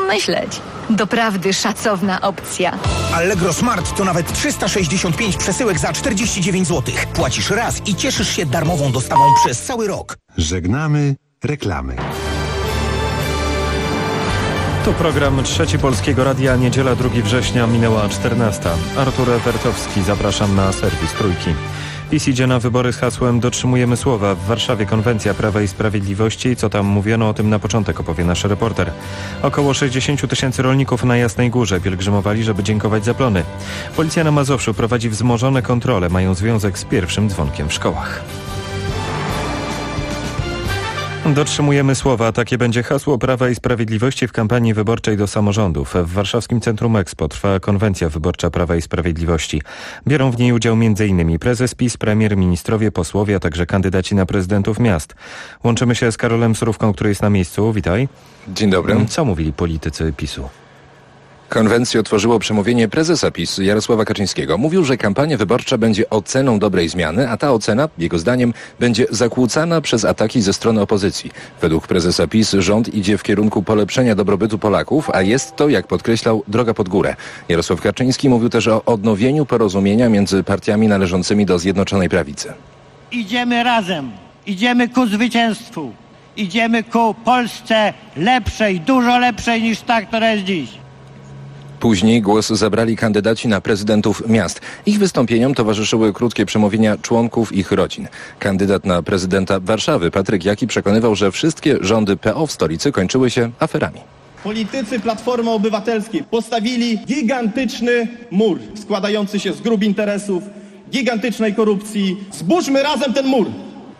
pomyśleć. Doprawdy szacowna opcja. Allegro Smart to nawet 365 przesyłek za 49 zł. Płacisz raz i cieszysz się darmową dostawą przez cały rok. Żegnamy reklamy. Tu program Trzeci Polskiego Radia, niedziela 2 września, minęła 14. Artur Ewertowski, zapraszam na serwis Trójki. PiS idzie na wybory z hasłem Dotrzymujemy słowa. W Warszawie konwencja Prawa i Sprawiedliwości. Co tam mówiono, o tym na początek opowie nasz reporter. Około 60 tysięcy rolników na Jasnej Górze pielgrzymowali, żeby dziękować za plony. Policja na Mazowszu prowadzi wzmożone kontrole. Mają związek z pierwszym dzwonkiem w szkołach. Dotrzymujemy słowa. Takie będzie hasło Prawa i Sprawiedliwości w kampanii wyborczej do samorządów. W warszawskim Centrum Expo trwa konwencja wyborcza Prawa i Sprawiedliwości. Biorą w niej udział m.in. prezes PiS, premier, ministrowie, posłowie, a także kandydaci na prezydentów miast. Łączymy się z Karolem Surówką, który jest na miejscu. Witaj. Dzień dobry. Co mówili politycy PiS-u? Konwencję otworzyło przemówienie prezesa PiS Jarosława Kaczyńskiego. Mówił, że kampania wyborcza będzie oceną dobrej zmiany, a ta ocena, jego zdaniem, będzie zakłócana przez ataki ze strony opozycji. Według prezesa PiS rząd idzie w kierunku polepszenia dobrobytu Polaków, a jest to, jak podkreślał, droga pod górę. Jarosław Kaczyński mówił też o odnowieniu porozumienia między partiami należącymi do Zjednoczonej Prawicy. Idziemy razem, idziemy ku zwycięstwu, idziemy ku Polsce lepszej, dużo lepszej niż ta, która jest dziś. Później głos zabrali kandydaci na prezydentów miast. Ich wystąpieniom towarzyszyły krótkie przemówienia członków ich rodzin. Kandydat na prezydenta Warszawy, Patryk Jaki, przekonywał, że wszystkie rządy PO w stolicy kończyły się aferami. Politycy Platformy Obywatelskiej postawili gigantyczny mur składający się z grup interesów, gigantycznej korupcji. Zburzmy razem ten mur!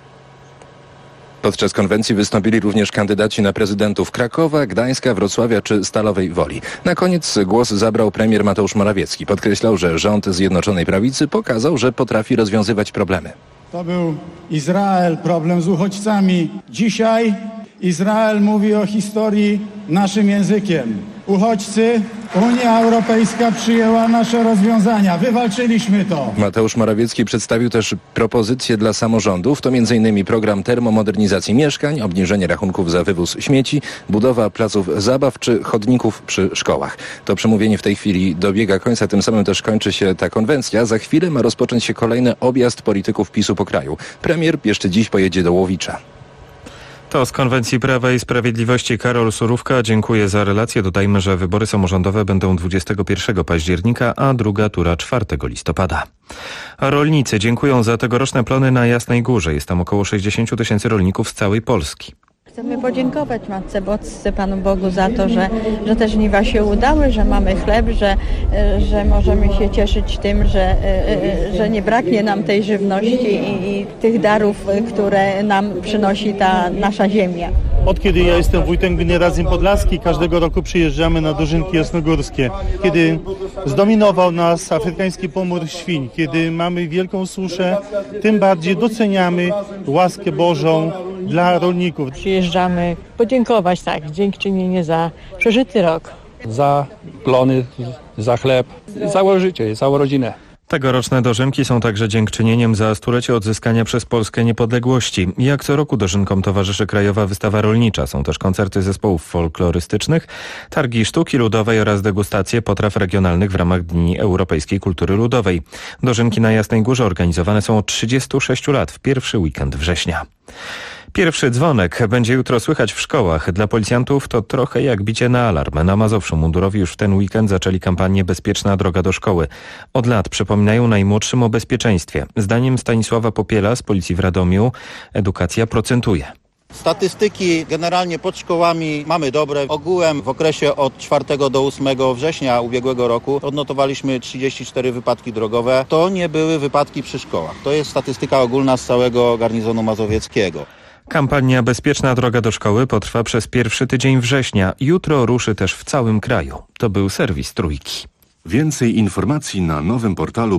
Podczas konwencji wystąpili również kandydaci na prezydentów Krakowa, Gdańska, Wrocławia czy Stalowej Woli. Na koniec głos zabrał premier Mateusz Morawiecki. Podkreślał, że rząd Zjednoczonej Prawicy pokazał, że potrafi rozwiązywać problemy. To był Izrael, problem z uchodźcami. Dzisiaj Izrael mówi o historii naszym językiem. Uchodźcy, Unia Europejska przyjęła nasze rozwiązania. Wywalczyliśmy to. Mateusz Morawiecki przedstawił też propozycje dla samorządów. To m.in. program termomodernizacji mieszkań, obniżenie rachunków za wywóz śmieci, budowa placów zabaw czy chodników przy szkołach. To przemówienie w tej chwili dobiega końca, tym samym też kończy się ta konwencja. Za chwilę ma rozpocząć się kolejny objazd polityków PiS-u po kraju. Premier jeszcze dziś pojedzie do Łowicza. To z konwencji Prawa i Sprawiedliwości Karol Surówka. Dziękuję za relację. Dodajmy, że wybory samorządowe będą 21 października, a druga tura 4 listopada. Rolnicy dziękują za tegoroczne plony na Jasnej Górze. Jest tam około 60 tysięcy rolników z całej Polski. Chcemy podziękować Matce Bożce, Panu Bogu za to, że te żniwa się udały, że mamy chleb, że możemy się cieszyć tym, że nie braknie nam tej żywności i tych darów, które nam przynosi ta nasza ziemia. Od kiedy ja jestem wójtem gminy Radzym Podlaski, każdego roku przyjeżdżamy na dożynki jasnogórskie. Kiedy zdominował nas afrykański pomór świń, kiedy mamy wielką suszę, tym bardziej doceniamy łaskę Bożą dla rolników. Przyjeżdżamy podziękować, dziękczynienie za przeżyty rok. Za plony, za chleb, całe życie, całą rodzinę. Tegoroczne dożynki są także dziękczynieniem za stulecie odzyskania przez Polskę niepodległości. Jak co roku dożynkom towarzyszy Krajowa Wystawa Rolnicza. Są też koncerty zespołów folklorystycznych, targi sztuki ludowej oraz degustacje potraw regionalnych w ramach Dni Europejskiej Kultury Ludowej. Dożynki na Jasnej Górze organizowane są od 36 lat w pierwszy weekend września. Pierwszy dzwonek będzie jutro słychać w szkołach. Dla policjantów to trochę jak bicie na alarm. Na Mazowszu mundurowi już w ten weekend zaczęli kampanię Bezpieczna droga do szkoły. Od lat przypominają najmłodszym o bezpieczeństwie. Zdaniem Stanisława Popiela z Policji w Radomiu edukacja procentuje. Statystyki generalnie pod szkołami mamy dobre. Ogółem w okresie od 4 do 8 września ubiegłego roku odnotowaliśmy 34 wypadki drogowe. To nie były wypadki przy szkołach. To jest statystyka ogólna z całego garnizonu mazowieckiego. Kampania Bezpieczna droga do szkoły potrwa przez pierwszy tydzień września. Jutro ruszy też w całym kraju. To był serwis Trójki. Więcej informacji na nowym portalu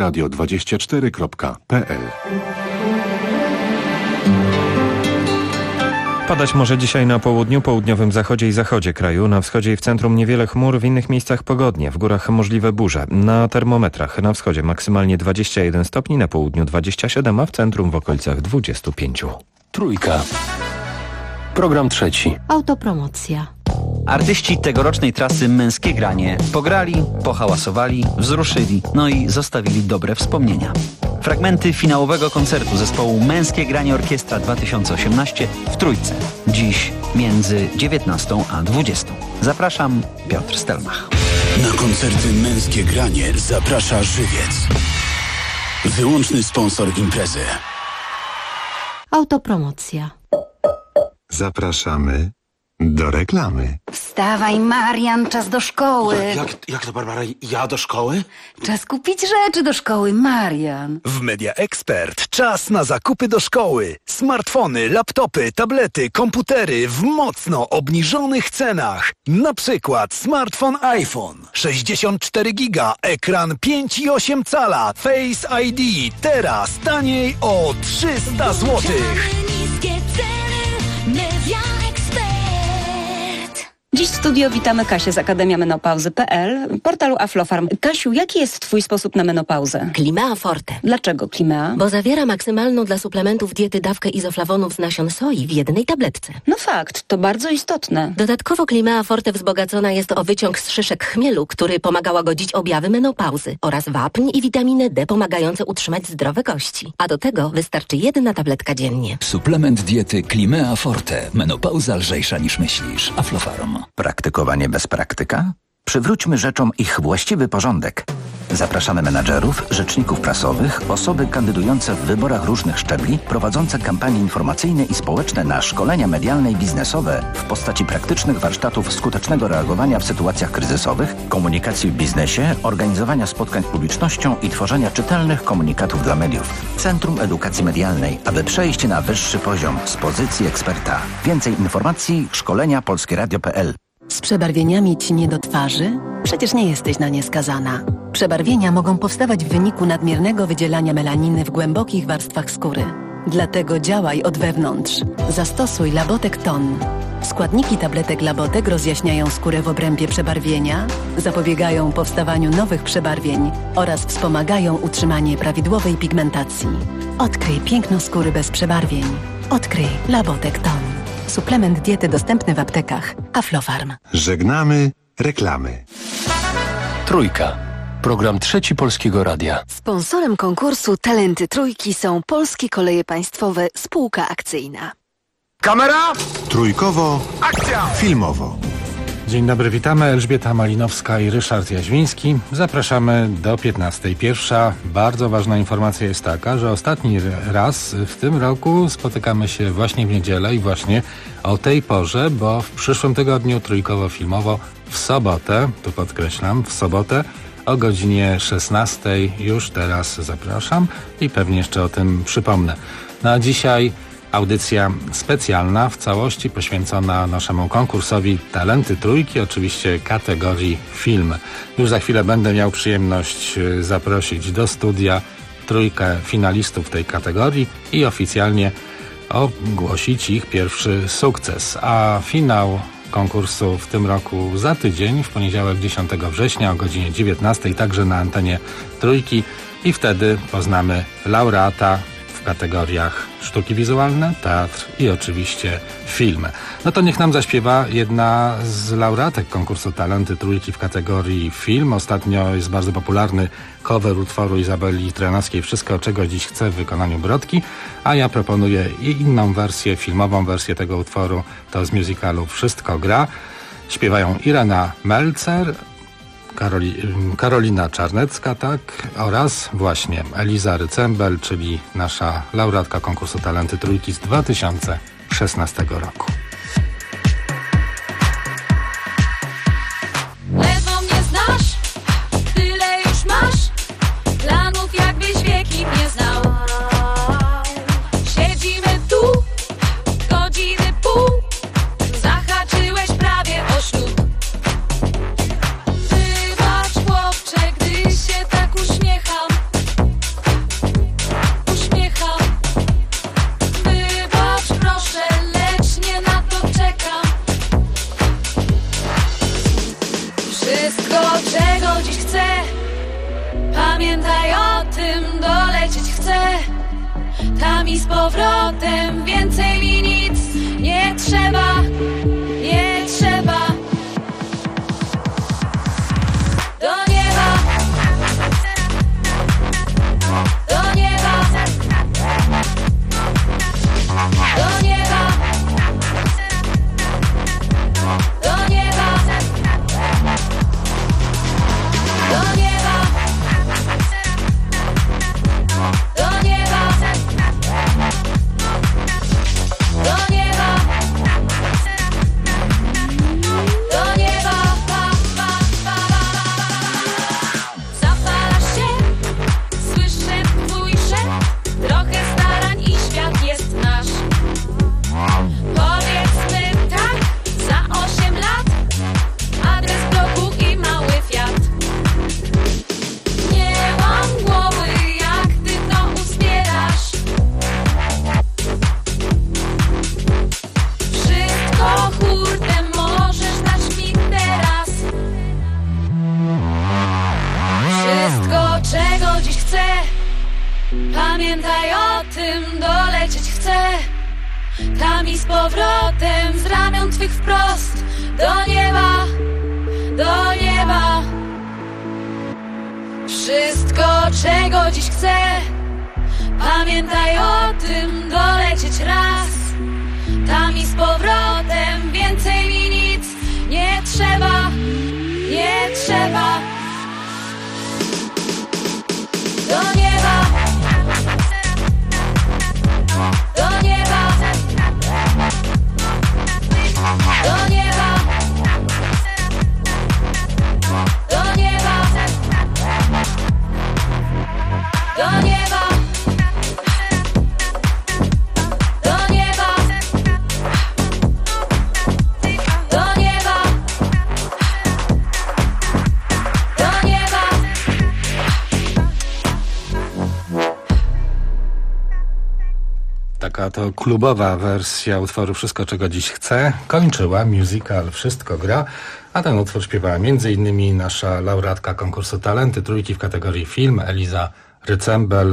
polskieradio24.pl. Padać może dzisiaj na południu, południowym zachodzie i zachodzie kraju. Na wschodzie i w centrum niewiele chmur, w innych miejscach pogodnie. W górach możliwe burze. Na termometrach na wschodzie maksymalnie 21 stopni, na południu 27, a w centrum w okolicach 25. Trójka. Program trzeci. Autopromocja. Artyści tegorocznej trasy Męskie Granie pograli, pohałasowali, wzruszyli, no i zostawili dobre wspomnienia. Fragmenty finałowego koncertu zespołu Męskie Granie Orkiestra 2018 w Trójce. Dziś między 19 a 20. Zapraszam, Piotr Stelmach. Na koncerty Męskie Granie zaprasza Żywiec. Wyłączny sponsor imprezy. Autopromocja. Zapraszamy do reklamy. Wstawaj, Marian, czas do szkoły. Jak to, Barbara? Ja do szkoły? Czas kupić rzeczy do szkoły, Marian. W Media Expert czas na zakupy do szkoły. Smartfony, laptopy, tablety, komputery w mocno obniżonych cenach. Na przykład smartfon iPhone 64 giga, ekran 5,8 cala, Face ID. Teraz taniej o 300 zł. Dziś w studio witamy Kasię z Akademia Menopauzy.pl, portalu Aflofarm. Kasiu, jaki jest Twój sposób na menopauzę? Climea Forte. Dlaczego Climea? Bo zawiera maksymalną dla suplementów diety dawkę izoflawonów z nasion soi w jednej tabletce. No fakt, to bardzo istotne. Dodatkowo Climea Forte wzbogacona jest o wyciąg z szyszek chmielu, który pomaga łagodzić objawy menopauzy, oraz wapń i witaminę D pomagające utrzymać zdrowe kości. A do tego wystarczy jedna tabletka dziennie. Suplement diety Climea Forte. Menopauza lżejsza niż myślisz. Aflofarm. Praktykowanie bez praktyka? Przywróćmy rzeczom ich właściwy porządek. Zapraszamy menadżerów, rzeczników prasowych, osoby kandydujące w wyborach różnych szczebli, prowadzące kampanie informacyjne i społeczne na szkolenia medialne i biznesowe w postaci praktycznych warsztatów skutecznego reagowania w sytuacjach kryzysowych, komunikacji w biznesie, organizowania spotkań z publicznością i tworzenia czytelnych komunikatów dla mediów. Centrum Edukacji Medialnej, aby przejść na wyższy poziom z pozycji eksperta. Więcej informacji szkolenia polskieradio.pl. Z przebarwieniami cinie do twarzy? Przecież nie jesteś na nie skazana. Przebarwienia mogą powstawać w wyniku nadmiernego wydzielania melaniny w głębokich warstwach skóry. Dlatego działaj od wewnątrz. Zastosuj Labotek Ton. Składniki tabletek Labotek rozjaśniają skórę w obrębie przebarwienia, zapobiegają powstawaniu nowych przebarwień oraz wspomagają utrzymanie prawidłowej pigmentacji. Odkryj piękno skóry bez przebarwień. Odkryj Labotek Ton. Suplement diety dostępny w aptekach. Aflofarm. Żegnamy reklamy. Trójka. Program Trzeci Polskiego Radia. Sponsorem konkursu Talenty Trójki są Polskie Koleje Państwowe Spółka Akcyjna. Kamera! Trójkowo. Akcja! Filmowo. Dzień dobry, witamy. Elżbieta Malinowska i Ryszard Jaźwiński. Zapraszamy do 15:00. Pierwsza bardzo ważna informacja jest taka, że ostatni raz w tym roku spotykamy się właśnie w niedzielę i właśnie o tej porze, bo w przyszłym tygodniu trójkowo-filmowo w sobotę, tu podkreślam, w sobotę o godzinie 16:00 już teraz zapraszam i pewnie jeszcze o tym przypomnę. Na dzisiaj audycja specjalna w całości poświęcona naszemu konkursowi Talenty Trójki, oczywiście kategorii film. Już za chwilę będę miał przyjemność zaprosić do studia trójkę finalistów tej kategorii i oficjalnie ogłosić ich pierwszy sukces. A finał konkursu w tym roku za tydzień, w poniedziałek 10 września o godzinie 19:00, także na antenie Trójki i wtedy poznamy laureata w kategoriach sztuki wizualne, teatr i oczywiście film. No to niech nam zaśpiewa jedna z laureatek konkursu Talenty Trójki w kategorii film. Ostatnio jest bardzo popularny cover utworu Izabeli Trenowskiej Wszystko, czego dziś chcę w wykonaniu Brodki, a ja proponuję i inną wersję, filmową wersję tego utworu, to z musicalu Wszystko gra. Śpiewają Irena Melcer, Karolina Czarnecka, tak, oraz właśnie Eliza Rycembel, czyli nasza laureatka konkursu Talenty Trójki z 2016 roku. Ledwo mnie znasz, tyle już masz, planów jakbyś wieki mnie znał. Siedzimy tu, godziny pół, zahaczyłeś prawie o ślub. Czego dziś chcę, pamiętaj o tym, dolecieć chcę. Tam i z powrotem, więcej mi nic nie trzeba, nie trzeba. Pamiętaj o tym, dolecieć chcę tam i z powrotem, z ramion twych wprost do nieba, do nieba. Wszystko, czego dziś chcę, pamiętaj o tym, dolecieć raz tam i z powrotem, więcej mi nic nie trzeba, nie trzeba. Do nieba, do nieba, do nieba, do nieba, do nieba, do nieba, do nieba, do nieba. Taka to klubowa wersja utworu Wszystko, czego dziś chcę kończyła musical Wszystko gra, a ten utwór śpiewała m.in. nasza laureatka konkursu Talenty Trójki w kategorii film, Eliza Rycembel.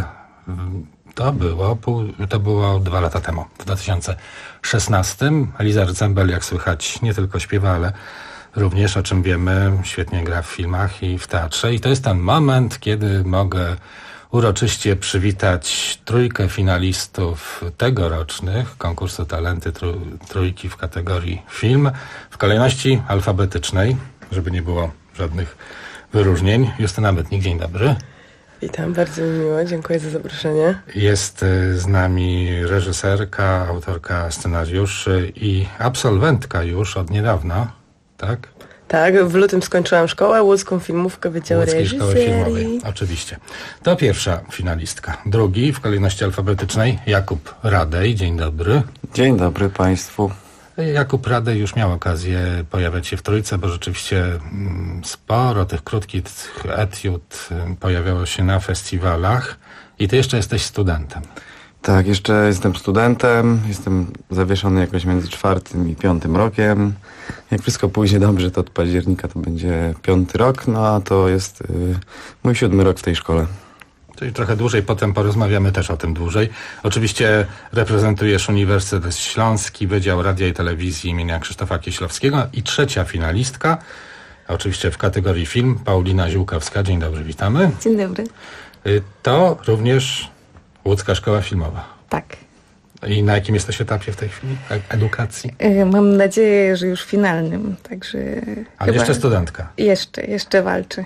To było 2 lata temu, w 2016. Eliza Rycembel, jak słychać, nie tylko śpiewa, ale również, o czym wiemy, świetnie gra w filmach i w teatrze. I to jest ten moment, kiedy mogę uroczyście przywitać trójkę finalistów tegorocznych konkursu Talenty Trójki w kategorii film w kolejności alfabetycznej, żeby nie było żadnych wyróżnień. Justyna Bytnik, dzień dobry. Witam, bardzo mi miło, dziękuję za zaproszenie. Jest z nami reżyserka, autorka scenariuszy i absolwentka już od niedawna, tak? Tak, w lutym skończyłam szkołę, łódzką filmówkę, Wydział Łódzkiej Szkoły Filmowej, Reżyserii. oczywiście. To pierwsza finalistka. Drugi w kolejności alfabetycznej Jakub Radej, dzień dobry. Dzień dobry Państwu. Jakub Radej już miał okazję pojawiać się w trójce, bo rzeczywiście sporo tych krótkich etiud pojawiało się na festiwalach i ty jeszcze jesteś studentem. Tak, jeszcze jestem studentem, jestem zawieszony jakoś między 4. i 5. rokiem. Jak wszystko pójdzie dobrze, to od października to będzie 5. rok, no a to jest mój 7. rok w tej szkole. Czyli trochę dłużej, potem porozmawiamy też o tym dłużej. Oczywiście reprezentujesz Uniwersytet Śląski, Wydział Radia i Telewizji imienia Krzysztofa Kieślowskiego i trzecia finalistka, oczywiście w kategorii film, Paulina Ziółkowska. Dzień dobry, witamy. Dzień dobry. To również Łódzka Szkoła Filmowa. Tak. I na jakim jesteś etapie w tej chwili edukacji? Mam nadzieję, że już finalnym, także... Ale jeszcze studentka. Jeszcze walczę.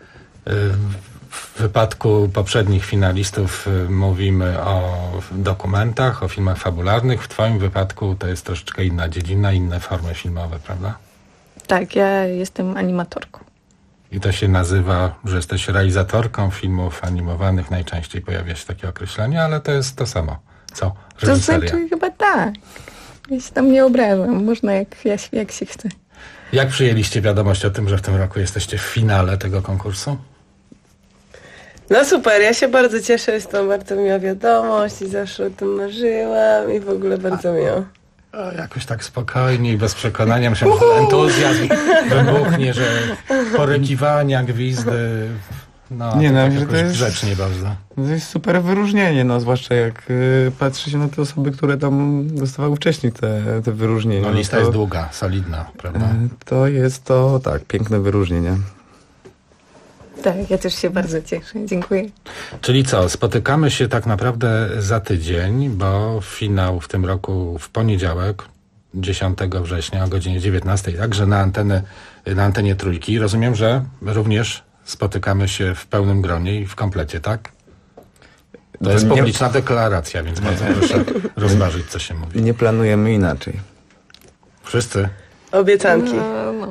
W wypadku poprzednich finalistów mówimy o dokumentach, o filmach fabularnych. W twoim wypadku to jest troszeczkę inna dziedzina, inne formy filmowe, prawda? Tak, ja jestem animatorką. I to się nazywa, że jesteś realizatorką filmów animowanych. Najczęściej pojawia się takie określenie, ale to jest to samo, co reżyseria. To znaczy chyba tak. Ja się tam nie obrażam. Można jak się chce. Jak przyjęliście wiadomość o tym, że w tym roku jesteście w finale tego konkursu? No super, ja się bardzo cieszę, jest to bardzo miła wiadomość i zawsze o tym marzyłam i w ogóle bardzo miło. Jakoś tak spokojnie i bez przekonania. Myślę, że entuzjazm wybuchnie, że porykiwania, gwizdy. No, nie, tak że to jest grzecznie bardzo. To jest super wyróżnienie, no zwłaszcza jak patrzy się na te osoby, które tam dostawały wcześniej te wyróżnienia. No lista jest długa, solidna, prawda? To jest to, tak, piękne wyróżnienie. Tak, ja też się bardzo cieszę. Dziękuję. Czyli co, spotykamy się tak naprawdę za tydzień, bo finał w tym roku w poniedziałek, 10 września o godzinie 19, także na antenie Trójki. Rozumiem, że również spotykamy się w pełnym gronie i w komplecie, tak? To jest publiczna deklaracja, więc bardzo proszę rozważyć, co się mówi. Nie planujemy inaczej. Wszyscy? Obiecanki. No.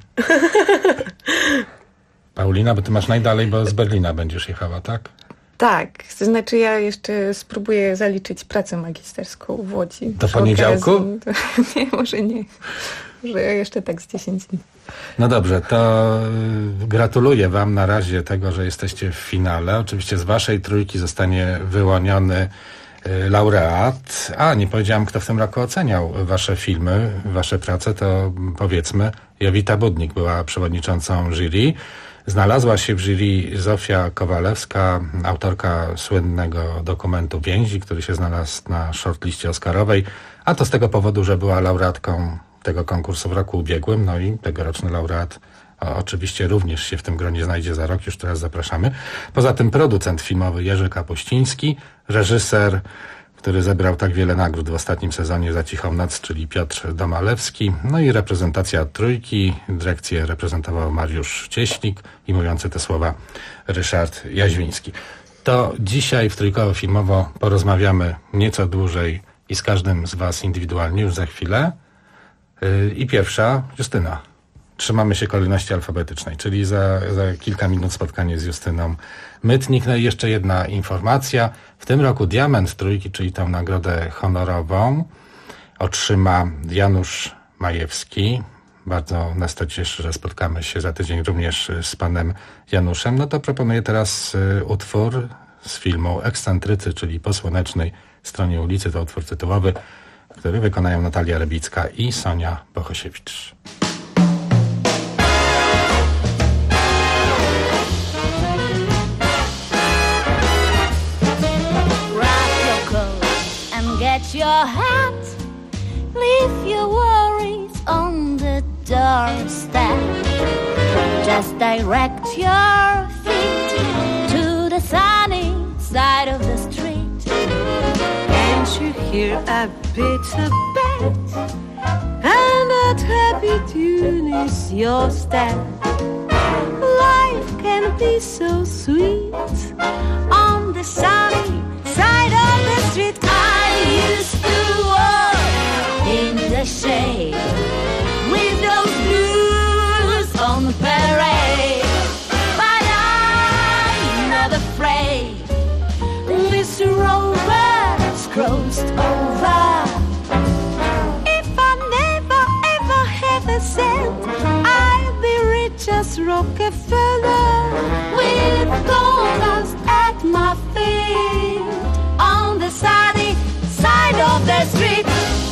Paulina, bo ty masz najdalej, bo z Berlina będziesz jechała, tak? Tak, to znaczy ja jeszcze spróbuję zaliczyć pracę magisterską w Łodzi. Do poniedziałku? Nie, może nie. Może jeszcze tak z 10 dni. No dobrze, to gratuluję wam na razie tego, że jesteście w finale. Oczywiście z waszej trójki zostanie wyłoniony laureat. Nie powiedziałem, kto w tym roku oceniał wasze filmy, wasze prace, to powiedzmy, Jowita Budnik była przewodniczącą jury. Znalazła się w jury Zofia Kowalewska, autorka słynnego dokumentu Więzi, który się znalazł na shortliście oscarowej, a to z tego powodu, że była laureatką tego konkursu w roku ubiegłym, no i tegoroczny laureat oczywiście również się w tym gronie znajdzie za rok, już teraz zapraszamy. Poza tym producent filmowy Jerzy Kapuściński, reżyser, który zebrał tak wiele nagród w ostatnim sezonie za Cichą noc, czyli Piotr Domalewski, no i reprezentacja trójki, dyrekcję reprezentował Mariusz Cieślik i mówiący te słowa Ryszard Jaźwiński. To dzisiaj w Trójkowo Filmowo porozmawiamy nieco dłużej i z każdym z was indywidualnie już za chwilę. I pierwsza, Justyna. Trzymamy się kolejności alfabetycznej, czyli za kilka minut spotkanie z Justyną Mytnik. No i jeszcze jedna informacja. W tym roku Diament Trójki, czyli tą nagrodę honorową, otrzyma Janusz Majewski. Bardzo nas to cieszy, że spotkamy się za tydzień również z panem Januszem. No to proponuję teraz utwór z filmu Ekscentrycy, czyli Po słonecznej stronie ulicy. To utwór tytułowy, który wykonają Natalia Rybicka i Sonia Bohosiewicz. Get your hat, leave your worries on the doorstep. Just direct your feet to the sunny side of the street. Can't you hear a bit of bat? And that happy tune is your step. Life can be so sweet on the sunny side of the street. I used to walk in the shade with those blues on parade, but I'm not afraid. This rover's crossed over. If I never ever have a cent, I'll be rich as Rockefeller, with gold dust at my feet on the sunny side of the street.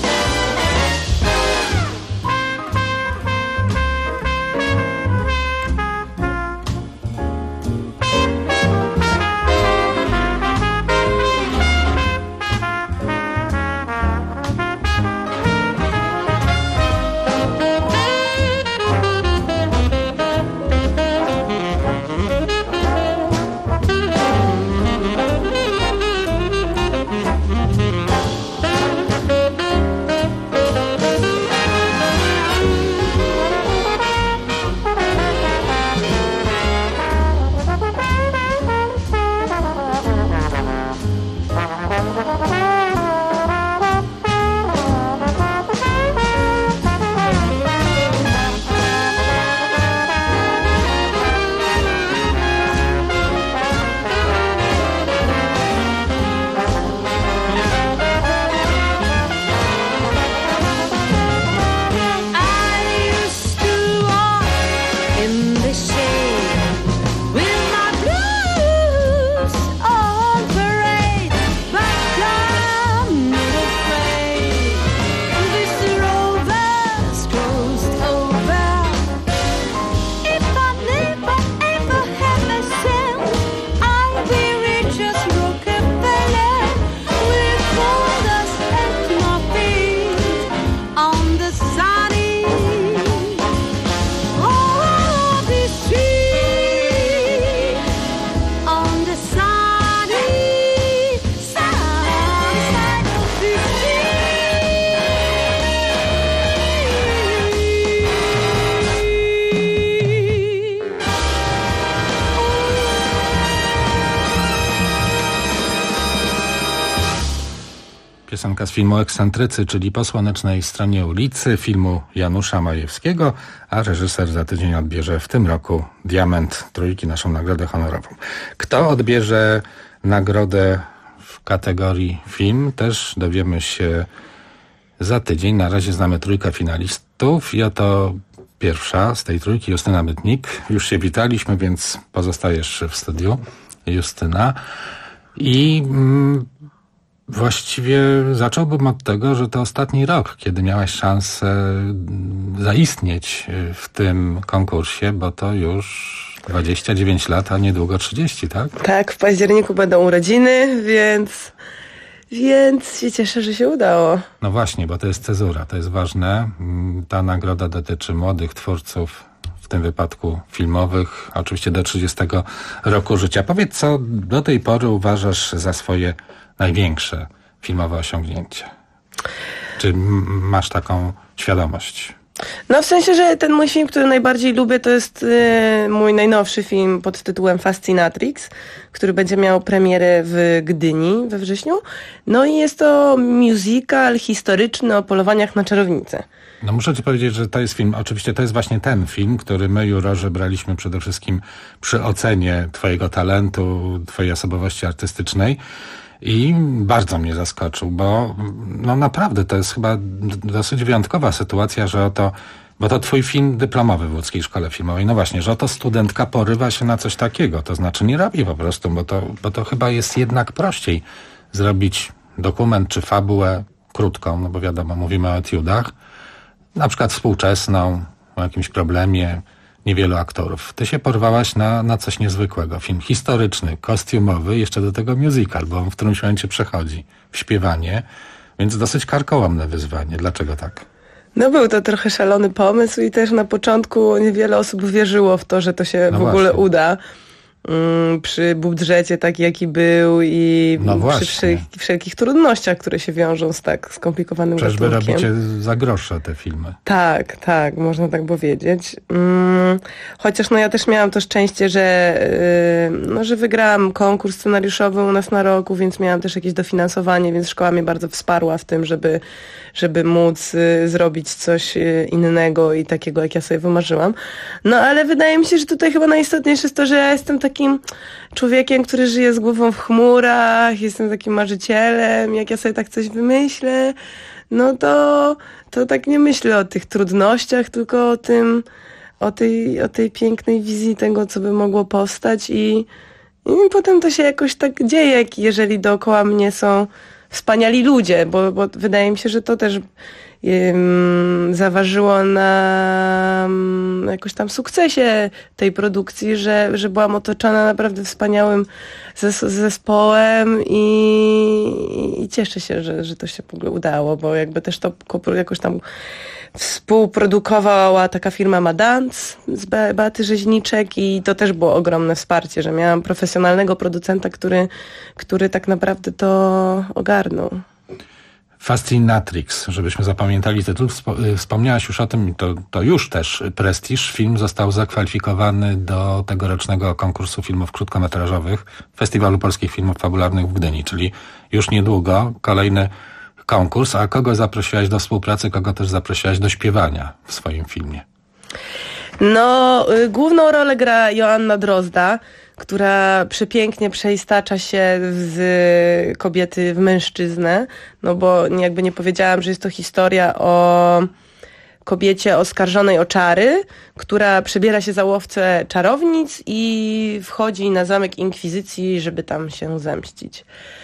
Piosenka z filmu Ekscentrycy, czyli Po słonecznej stronie ulicy, filmu Janusza Majewskiego, a reżyser za tydzień odbierze w tym roku Diament Trójki, naszą nagrodę honorową. Kto odbierze nagrodę w kategorii film, też dowiemy się za tydzień. Na razie znamy trójkę finalistów i oto pierwsza z tej trójki, Justyna Mytnik. Już się witaliśmy, więc pozostajesz w studiu, Justyna. I Właściwie zacząłbym od tego, że to ostatni rok, kiedy miałaś szansę zaistnieć w tym konkursie, bo to już 29 lat, a niedługo 30, tak? Tak, w październiku będą urodziny, więc się cieszę, że się udało. No właśnie, bo to jest cezura, to jest ważne. Ta nagroda dotyczy młodych twórców, w tym wypadku filmowych, a oczywiście do 30 roku życia. Powiedz, co do tej pory uważasz za swoje największe filmowe osiągnięcie? Czy masz taką świadomość? No w sensie, że ten mój film, który najbardziej lubię, to jest mój najnowszy film pod tytułem Fascinatrix, który będzie miał premierę w Gdyni we wrześniu. No i jest to musical historyczny o polowaniach na czarownice. No muszę ci powiedzieć, że to jest film, oczywiście to jest właśnie ten film, który my, jurorzy, braliśmy przede wszystkim przy ocenie twojego talentu, twojej osobowości artystycznej. I bardzo mnie zaskoczył, bo no naprawdę to jest chyba dosyć wyjątkowa sytuacja, że bo to twój film dyplomowy w Łódzkiej Szkole Filmowej. No właśnie, że oto studentka porywa się na coś takiego. To znaczy nie robi po prostu, bo to chyba jest jednak prościej zrobić dokument czy fabułę krótką, no bo wiadomo, mówimy o etiudach, na przykład współczesną, o jakimś problemie, niewielu aktorów. Ty się porwałaś na coś niezwykłego. Film historyczny, kostiumowy, jeszcze do tego musical, bo on w którymś momencie przechodzi w śpiewanie, więc dosyć karkołomne wyzwanie. Dlaczego tak? No był to trochę szalony pomysł i też na początku niewiele osób wierzyło w to, że to się w ogóle uda. Przy budżecie taki jaki był i przy wszelkich trudnościach, które się wiążą z tak skomplikowanym gatunkiem. Przecież wy robicie za grosze te filmy. Tak, można tak powiedzieć. Chociaż no ja też miałam to szczęście, że wygrałam konkurs scenariuszowy u nas na roku, więc miałam też jakieś dofinansowanie, więc szkoła mnie bardzo wsparła w tym, żeby móc zrobić coś innego i takiego, jak ja sobie wymarzyłam. No ale wydaje mi się, że tutaj chyba najistotniejsze jest to, że ja jestem takim człowiekiem, który żyje z głową w chmurach, jestem takim marzycielem, jak ja sobie tak coś wymyślę, no to tak nie myślę o tych trudnościach, tylko o tej pięknej wizji tego, co by mogło powstać i potem to się jakoś tak dzieje, jeżeli dookoła mnie są wspaniali ludzie, bo wydaje mi się, że to też zaważyło na jakoś tam sukcesie tej produkcji, że byłam otoczona naprawdę wspaniałym zespołem i cieszę się, że to się w ogóle udało, bo jakby też to jakoś tam współprodukowała taka firma Madance z Beaty Rzeźniczek i to też było ogromne wsparcie, że miałam profesjonalnego producenta, który tak naprawdę to ogarnął. Fascinatrix, żebyśmy zapamiętali tytuł. Wspomniałaś już o tym, to już też prestiż. Film został zakwalifikowany do tegorocznego konkursu filmów krótkometrażowych Festiwalu Polskich Filmów Fabularnych w Gdyni, czyli już niedługo kolejny konkurs. A kogo zaprosiłaś do współpracy, kogo też zaprosiłaś do śpiewania w swoim filmie? No, główną rolę gra Joanna Drozda, która przepięknie przeistacza się z kobiety w mężczyznę, no bo jakby nie powiedziałam, że jest to historia o kobiecie oskarżonej o czary, która przebiera się za łowcę czarownic i wchodzi na zamek Inkwizycji, żeby tam się zemścić.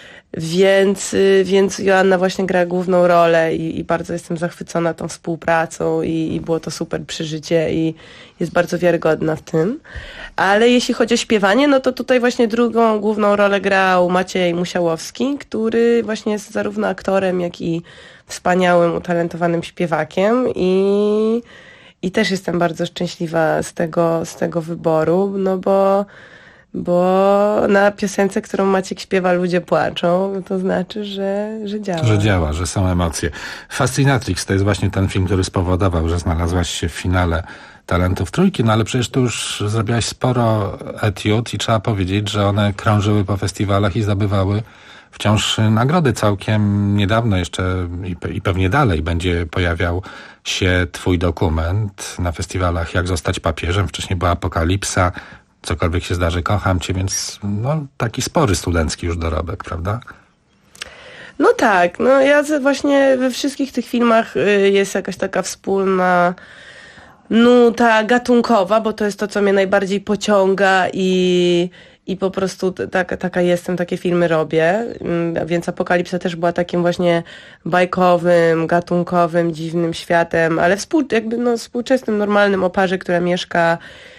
Więc Joanna właśnie gra główną rolę i bardzo jestem zachwycona tą współpracą i było to super przeżycie i jest bardzo wiarygodna w tym. Ale jeśli chodzi o śpiewanie, no to tutaj właśnie drugą główną rolę grał Maciej Musiałowski, który właśnie jest zarówno aktorem, jak i wspaniałym, utalentowanym śpiewakiem i też jestem bardzo szczęśliwa z tego wyboru, no bo na piosence, którą Maciek śpiewa, ludzie płaczą, to znaczy, że działa. Że działa, że są emocje. Fascinatrix to jest właśnie ten film, który spowodował, że znalazłaś się w finale Talentów Trójki, no ale przecież tu już zrobiłaś sporo etiud i trzeba powiedzieć, że one krążyły po festiwalach i zdobywały wciąż nagrody. Całkiem niedawno jeszcze i pewnie dalej będzie pojawiał się twój dokument na festiwalach Jak zostać papieżem. Wcześniej była Apokalipsa, Cokolwiek się zdarzy, kocham cię, więc no, taki spory studencki już dorobek, prawda? No tak, no ja właśnie we wszystkich tych filmach jest jakaś taka wspólna nuta gatunkowa, bo to jest to, co mnie najbardziej pociąga i i po prostu taka jestem, takie filmy robię, więc Apokalipsa też była takim właśnie bajkowym, gatunkowym, dziwnym światem, ale współczesnym, normalnym o parze, która mieszka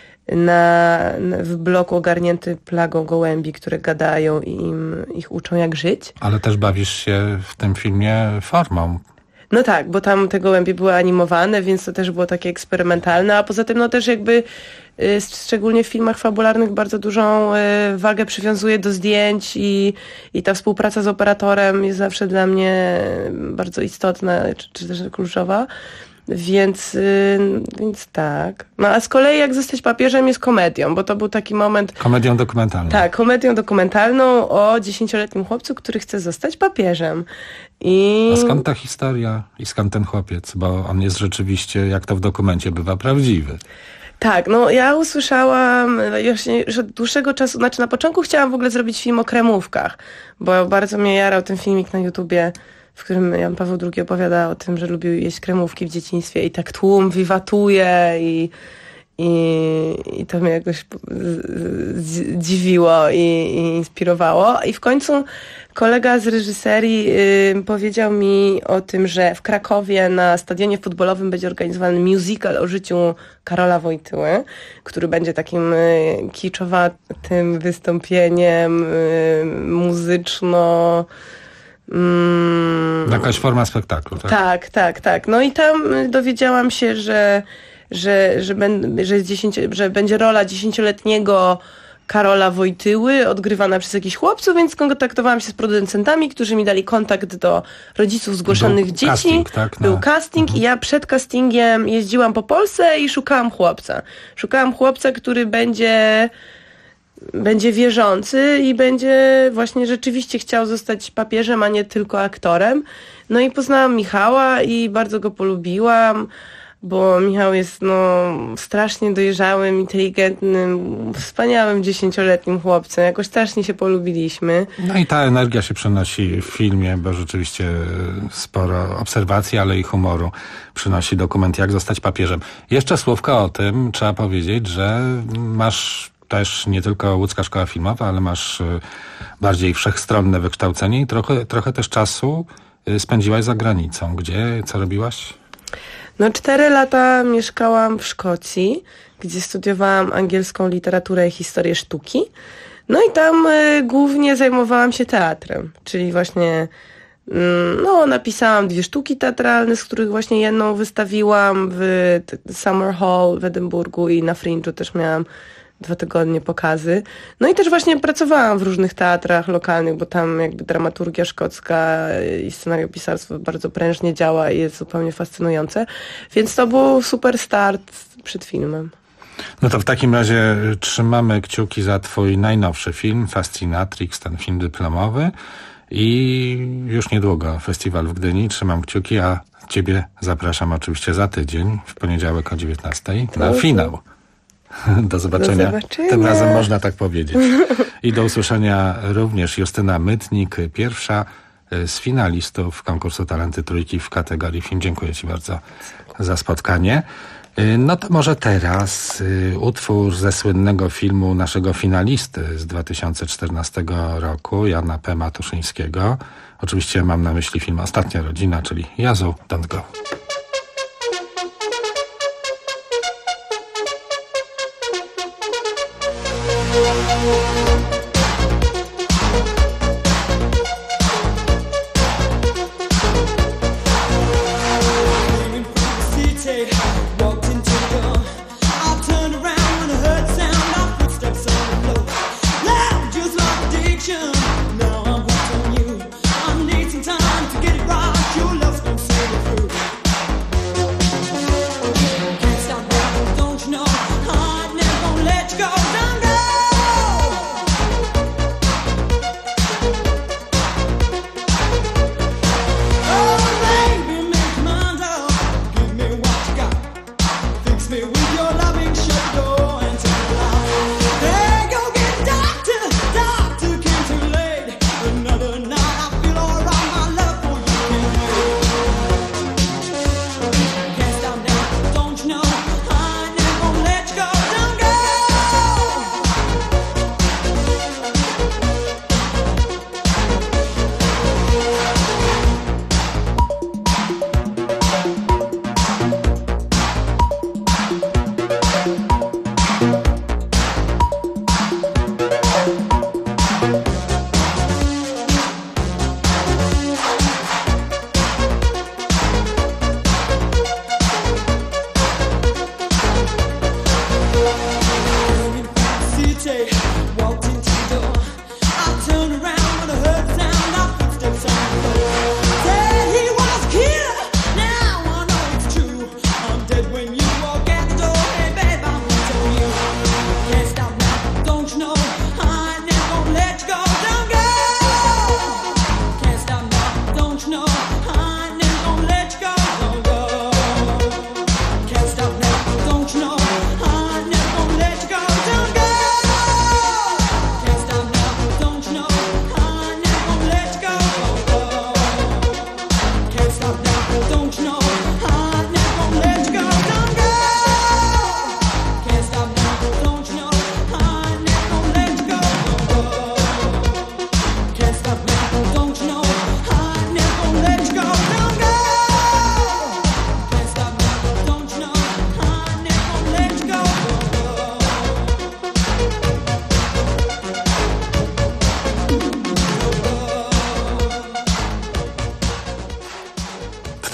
w bloku ogarnięty plagą gołębi, które gadają i ich uczą jak żyć. Ale też bawisz się w tym filmie formą. No tak, bo tam te gołębie były animowane, więc to też było takie eksperymentalne, a poza tym no też jakby szczególnie w filmach fabularnych bardzo dużą wagę przywiązuje do zdjęć i ta współpraca z operatorem jest zawsze dla mnie bardzo istotna, czy też kluczowa. Więc tak. No a z kolei Jak zostać papieżem jest komedią, bo to był taki moment... Komedią dokumentalną. Tak, komedią dokumentalną o 10-letnim chłopcu, który chce zostać papieżem. A skąd ta historia i skąd ten chłopiec? Bo on jest rzeczywiście, jak to w dokumencie bywa, prawdziwy. Tak, no ja usłyszałam już od dłuższego czasu, znaczy na początku chciałam w ogóle zrobić film o kremówkach, bo bardzo mnie jarał ten filmik na YouTubie, w którym Jan Paweł II opowiada o tym, że lubił jeść kremówki w dzieciństwie i tak tłum wiwatuje i to mnie jakoś dziwiło i inspirowało. I w końcu kolega z reżyserii powiedział mi o tym, że w Krakowie na stadionie futbolowym będzie organizowany musical o życiu Karola Wojtyły, który będzie takim kiczowatym wystąpieniem muzyczno... Jakaś forma spektaklu, tak? Tak. No i tam dowiedziałam się, że będzie rola 10-letniego Karola Wojtyły odgrywana przez jakichś chłopców, więc kontaktowałam się z producentami, którzy mi dali kontakt do rodziców zgłoszonych dzieci. Casting, tak? Był casting i ja przed castingiem jeździłam po Polsce i szukałam chłopca. Szukałam chłopca, który będzie wierzący i będzie właśnie rzeczywiście chciał zostać papieżem, a nie tylko aktorem. No i poznałam Michała i bardzo go polubiłam, bo Michał jest strasznie dojrzałym, inteligentnym, wspaniałym 10-letnim chłopcem. Jakoś strasznie się polubiliśmy. No i ta energia się przenosi w filmie, bo rzeczywiście sporo obserwacji, ale i humoru przynosi dokument Jak zostać papieżem. Jeszcze słówko o tym, trzeba powiedzieć, że masz też nie tylko Łódzka Szkoła Filmowa, ale masz bardziej wszechstronne wykształcenie i trochę też czasu spędziłaś za granicą. Gdzie? Co robiłaś? 4 lata mieszkałam w Szkocji, gdzie studiowałam angielską literaturę i historię sztuki. No i tam głównie zajmowałam się teatrem, czyli właśnie napisałam 2 sztuki teatralne, z których właśnie jedną wystawiłam w Summer Hall w Edynburgu i na Fringe'u też miałam 2 tygodnie pokazy. No i też właśnie pracowałam w różnych teatrach lokalnych, bo tam jakby dramaturgia szkocka i scenariopisarstwo bardzo prężnie działa i jest zupełnie fascynujące. Więc to był super start przed filmem. No to w takim razie trzymamy kciuki za twój najnowszy film, Fascinatrix, ten film dyplomowy i już niedługo festiwal w Gdyni. Trzymam kciuki, a ciebie zapraszam oczywiście za tydzień, w poniedziałek o 19:00 na finał. Do zobaczenia. Tym razem można tak powiedzieć. I do usłyszenia również Justyna Mytnik, pierwsza z finalistów konkursu Talenty Trójki w kategorii film. Dziękuję ci bardzo za spotkanie. No to może teraz utwór ze słynnego filmu naszego finalisty z 2014 roku, Jana P. Matuszyńskiego. Oczywiście mam na myśli film Ostatnia rodzina, czyli Yazoo, Don't Go.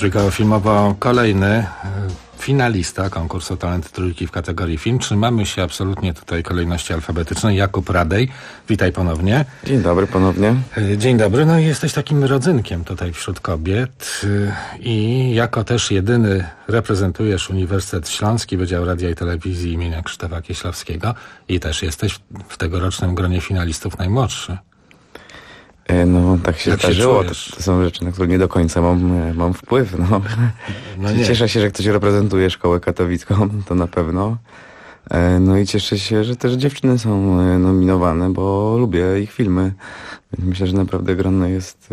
Trójkowo filmowo kolejny finalista konkursu Talent Trójki w kategorii film. Trzymamy się absolutnie tutaj kolejności alfabetycznej. Jakub Radej, witaj ponownie. Dzień dobry ponownie. Dzień dobry. No i jesteś takim rodzynkiem tutaj wśród kobiet i jako też jedyny reprezentujesz Uniwersytet Śląski, Wydział Radia i Telewizji imienia Krzysztofa Kieślowskiego i też jesteś w tegorocznym gronie finalistów najmłodszy. No tak się zdarzyło. To są rzeczy, na które nie do końca mam wpływ. Cieszę się, że ktoś reprezentuje szkołę katowicką, to na pewno. No i cieszę się, że też dziewczyny są nominowane, bo lubię ich filmy. Myślę, że naprawdę grono jest...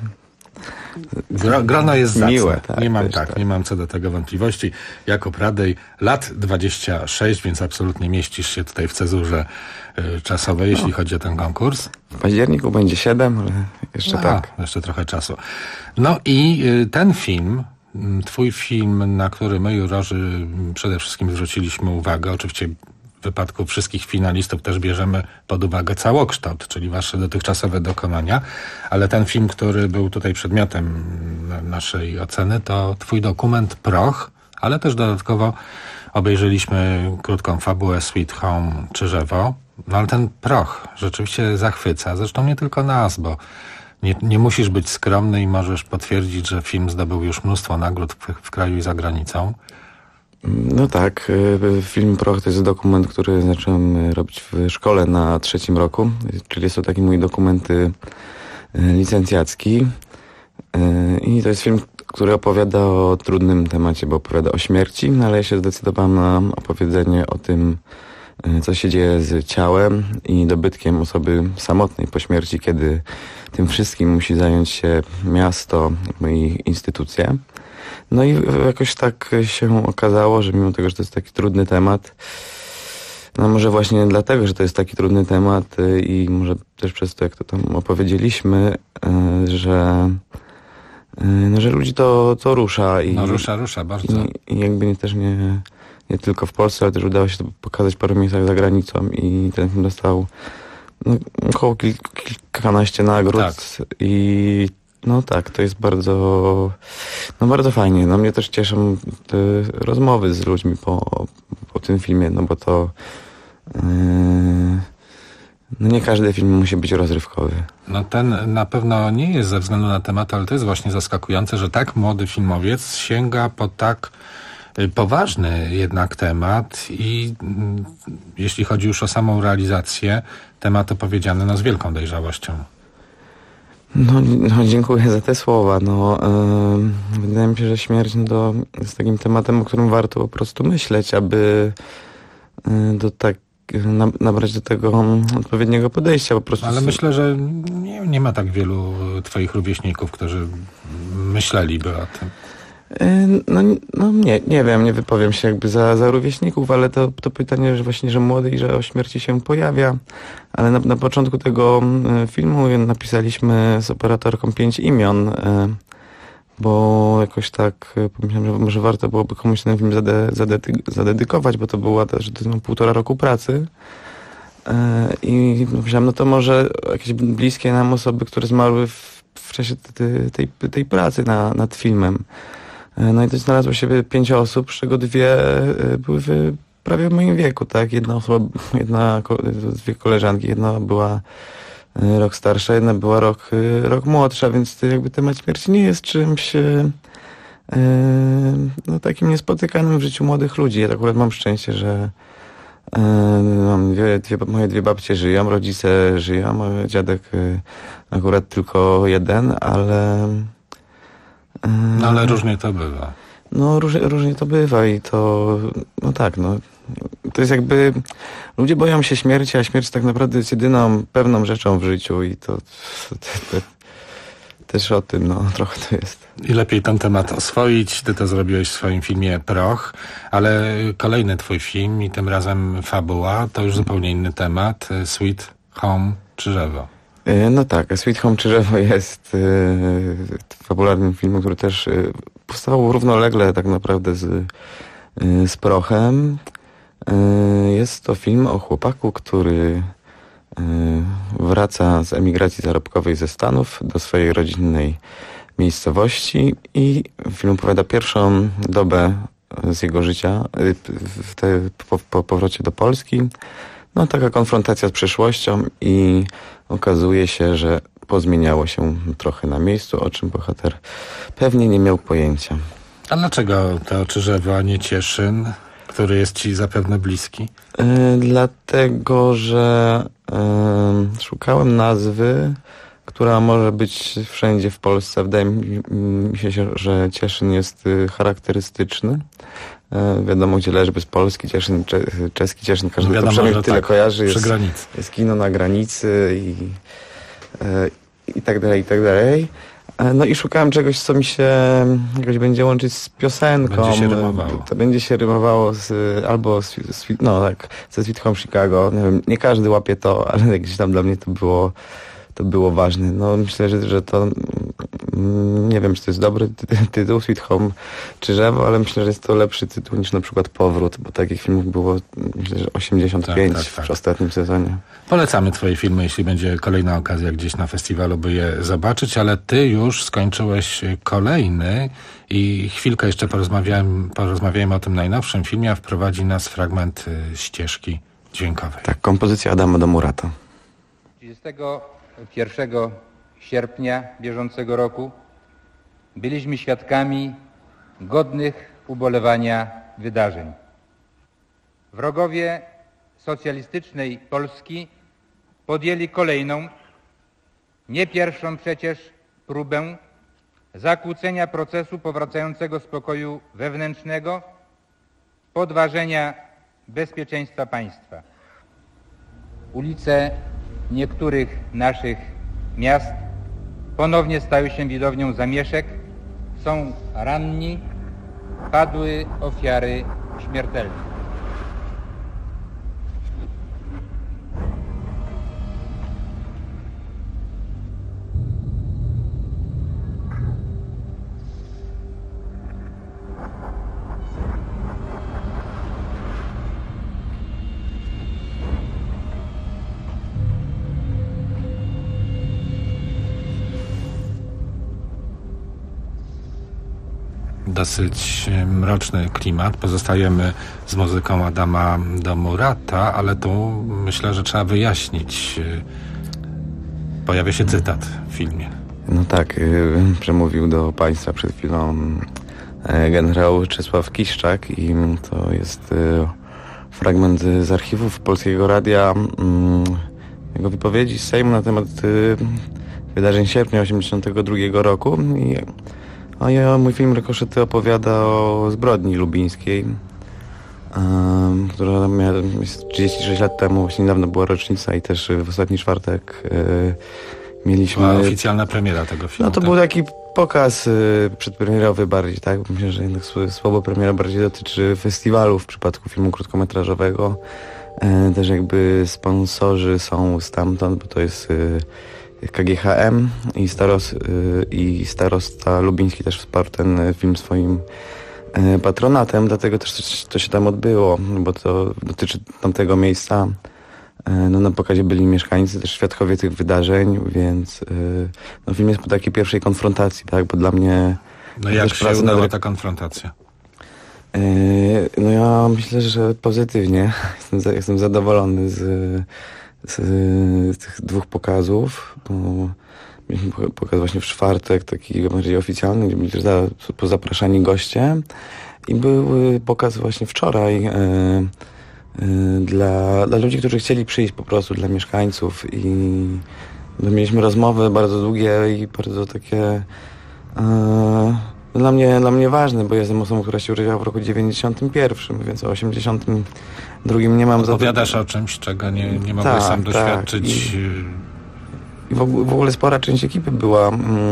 Grono jest zacne. Miłe, nie mam co do tego wątpliwości. Jakub Radej, lat 26, więc absolutnie mieścisz się tutaj w cezurze czasowej, jeśli chodzi o ten konkurs. W październiku będzie 7, ale jeszcze tak. Jeszcze trochę czasu. No i ten film, twój film, na który my, jurorzy, przede wszystkim zwróciliśmy uwagę, oczywiście w wypadku wszystkich finalistów też bierzemy pod uwagę całokształt, czyli wasze dotychczasowe dokonania, ale ten film, który był tutaj przedmiotem naszej oceny, to twój dokument Proch, ale też dodatkowo obejrzeliśmy krótką fabułę Sweet Home Czyżewo. No ale ten Proch rzeczywiście zachwyca, zresztą nie tylko nas, bo nie musisz być skromny i możesz potwierdzić, że film zdobył już mnóstwo nagród w kraju i za granicą. No tak, film Proch to jest dokument, który zacząłem robić w szkole na 3. roku, czyli jest to taki mój dokument licencjacki i to jest film, który opowiada o trudnym temacie, bo opowiada o śmierci, no ale ja się zdecydowałem na opowiedzenie o tym, co się dzieje z ciałem i dobytkiem osoby samotnej po śmierci, kiedy tym wszystkim musi zająć się miasto i instytucje. No i jakoś tak się okazało, że mimo tego, że to jest taki trudny temat, no może właśnie dlatego, że to jest taki trudny temat i może też przez to, jak to tam opowiedzieliśmy, że ludzi to rusza. Rusza bardzo. I jakby też nie tylko w Polsce, ale też udało się to pokazać w paru miejscach za granicą i ten film dostał około kilkanaście nagród. Tak. I no tak, to jest bardzo fajnie. No mnie też cieszą te rozmowy z ludźmi po tym filmie, no bo to nie każdy film musi być rozrywkowy. No ten na pewno nie jest ze względu na temat, ale to jest właśnie zaskakujące, że tak młody filmowiec sięga po tak poważny jednak temat i jeśli chodzi już o samą realizację, temat opowiedziany z wielką dojrzałością. No dziękuję za te słowa. Wydaje mi się, że śmierć jest takim tematem, o którym warto po prostu myśleć, aby nabrać do tego odpowiedniego podejścia. Po prostu. Ale myślę, że nie ma tak wielu twoich rówieśników, którzy myśleliby o tym. Nie wiem, nie wypowiem się jakby za rówieśników, ale to pytanie, że właśnie, że młody i że o śmierci się pojawia, ale na początku tego filmu napisaliśmy z operatorką 5 imion, bo jakoś tak pomyślałem, że może warto byłoby komuś ten film zadedykować, bo to była też 1,5 roku pracy. I myślałem, no to może jakieś bliskie nam osoby, które zmarły w czasie tej pracy nad filmem. No i to znalazło się 5 osób, z czego 2 były prawie w moim wieku, tak? Dwie koleżanki, jedna była rok starsza, jedna była rok młodsza, więc jakby temat śmierci nie jest czymś takim niespotykanym w życiu młodych ludzi. Ja akurat mam szczęście, że moje 2 babcie żyją, rodzice żyją, a dziadek akurat tylko 1, ale... ale różnie to bywa. Różnie to bywa i to... To jest jakby... Ludzie boją się śmierci, a śmierć tak naprawdę jest jedyną pewną rzeczą w życiu i to też o tym, trochę to jest. I lepiej ten temat oswoić. Ty to zrobiłeś w swoim filmie Proch, ale kolejny twój film i tym razem fabuła, to już zupełnie inny temat. Sweet Home Czyżewo. No tak, Sweet Home Czyżewo jest fabularnym filmem, który też powstał równolegle tak naprawdę z Prochem. Jest to film o chłopaku, który wraca z emigracji zarobkowej ze Stanów do swojej rodzinnej miejscowości i film opowiada pierwszą dobę z jego życia po powrocie do Polski. No taka konfrontacja z przeszłością i okazuje się, że pozmieniało się trochę na miejscu, o czym bohater pewnie nie miał pojęcia. A dlaczego to Czyżewo, a nie Cieszyn, który jest ci zapewne bliski? Dlatego, że szukałem nazwy, która może być wszędzie w Polsce. Wydaje mi się, że Cieszyn jest charakterystyczny. Wiadomo, gdzie leży bez Polski, Cieszyn, czeski Cieszyn, każdy to przynajmniej tyle kojarzy. Jest kino na granicy i tak dalej, i tak dalej. No i szukałem czegoś, co mi się jakoś będzie łączyć z piosenką. Będzie się rymowało. To będzie się rymowało ze Sweet Home Chicago. Nie wiem, nie każdy łapie to, ale gdzieś tam dla mnie to było ważne. No myślę, że to nie wiem, czy to jest dobry tytuł Sweet Home Czyżewo, ale myślę, że jest to lepszy tytuł niż na przykład Powrót, bo takich filmów było, myślę, że 85 w ostatnim sezonie. Polecamy twoje filmy, jeśli będzie kolejna okazja gdzieś na festiwalu, by je zobaczyć, ale ty już skończyłeś kolejny i chwilkę jeszcze porozmawiajmy o tym najnowszym filmie, a wprowadzi nas fragment ścieżki dźwiękowej. Tak, kompozycja Adama Domurata. 31 sierpnia bieżącego roku byliśmy świadkami godnych ubolewania wydarzeń. Wrogowie socjalistycznej Polski podjęli kolejną, nie pierwszą przecież, próbę zakłócenia procesu powracającego spokoju wewnętrznego, podważenia bezpieczeństwa państwa. Ulice niektórych naszych miast ponownie stały się widownią zamieszek, są ranni, padły ofiary śmiertelne. Dosyć mroczny klimat. Pozostajemy z muzyką Adama Domurata, ale tu myślę, że trzeba wyjaśnić. Pojawia się cytat w filmie. No tak, przemówił do państwa przed chwilą generał Czesław Kiszczak i to jest fragment z archiwów Polskiego Radia, jego wypowiedzi z Sejmu na temat wydarzeń sierpnia 1982 roku. Mój film Rykoszety opowiada o zbrodni lubińskiej, która miała 36 lat temu, właśnie niedawno była rocznica i też w ostatni czwartek mieliśmy... Była oficjalna premiera tego filmu. No to był taki pokaz przedpremierowy bardziej, tak? Myślę, że jednak słabo premiera bardziej dotyczy festiwalu w przypadku filmu krótkometrażowego. Też jakby sponsorzy są stamtąd, bo to jest... KGHM i starosta lubiński też wsparł ten film swoim patronatem, dlatego też to się tam odbyło, bo to dotyczy tamtego miejsca. No, na pokazie byli mieszkańcy, też świadkowie tych wydarzeń, więc film jest po takiej pierwszej konfrontacji, tak, bo dla mnie... No jak się udała ta konfrontacja? No ja myślę, że pozytywnie. Jestem zadowolony z tych dwóch pokazów. Mieliśmy pokaz właśnie w czwartek, taki bardziej oficjalny, gdzie byli też pozapraszani goście. I był pokaz właśnie wczoraj dla ludzi, którzy chcieli przyjść po prostu, dla mieszkańców. I mieliśmy rozmowy bardzo długie i bardzo takie dla mnie ważne, bo jestem osobą, która się urodziła w roku 91, więc o 82 nie mam... Opowiadasz o czymś, czego nie mogłeś sam doświadczyć. I w ogóle spora część ekipy była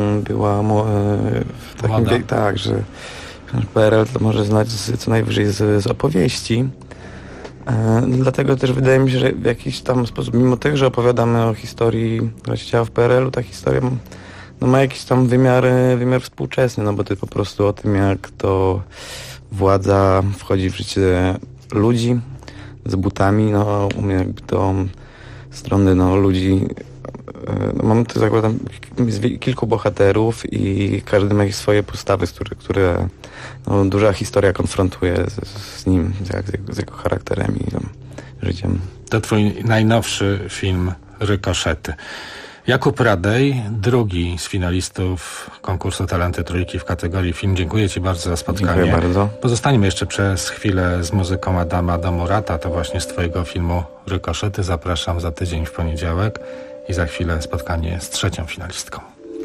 w takim wieku, tak, że PRL to może znać co najwyżej z opowieści. Dlatego też wydaje mi się, że w jakiś tam sposób, mimo tego, że opowiadamy o historii, która się działa w PRL-u, ta historia ma jakiś tam wymiar współczesny, bo to po prostu o tym, jak to władza wchodzi w życie ludzi z butami, jakby to strony ludzi mam tu zakładam kilku bohaterów i każdy ma jakieś swoje postawy, które duża historia konfrontuje z nim, z jego charakterem i tam życiem. To twój najnowszy film Rykoszety. Jakub Radej, drugi z finalistów konkursu Talenty Trójki w kategorii film. Dziękuję ci bardzo za spotkanie. Dziękuję bardzo. Pozostaniemy jeszcze przez chwilę z muzyką Adama Domurata, to właśnie z twojego filmu Rykoszety. Zapraszam za tydzień w poniedziałek i za chwilę spotkanie z trzecią finalistką.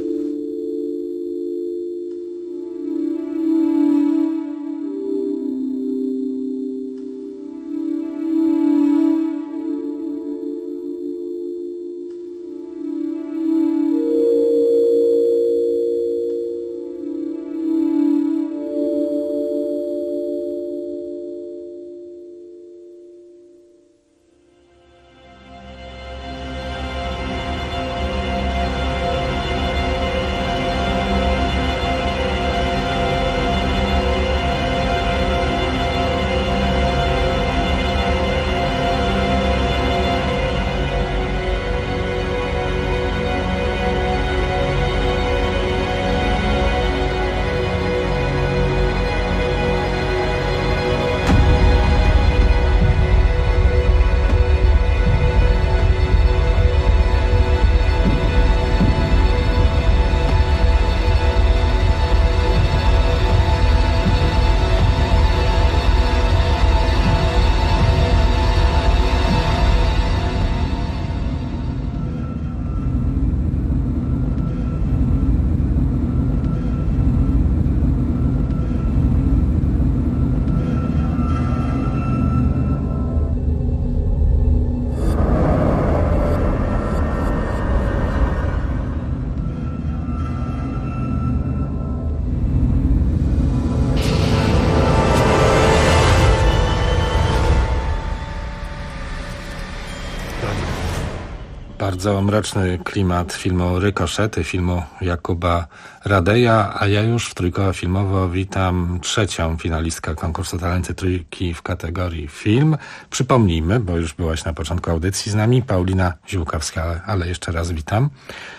Bardzo mroczny klimat filmu Rykoszety, filmu Jakuba Radeja, a ja już w Trójkowo Filmowo witam trzecią finalistkę konkursu Talenty Trójki w kategorii film. Przypomnijmy, bo już byłaś na początku audycji z nami, Paulina Ziółkowska, ale jeszcze raz witam.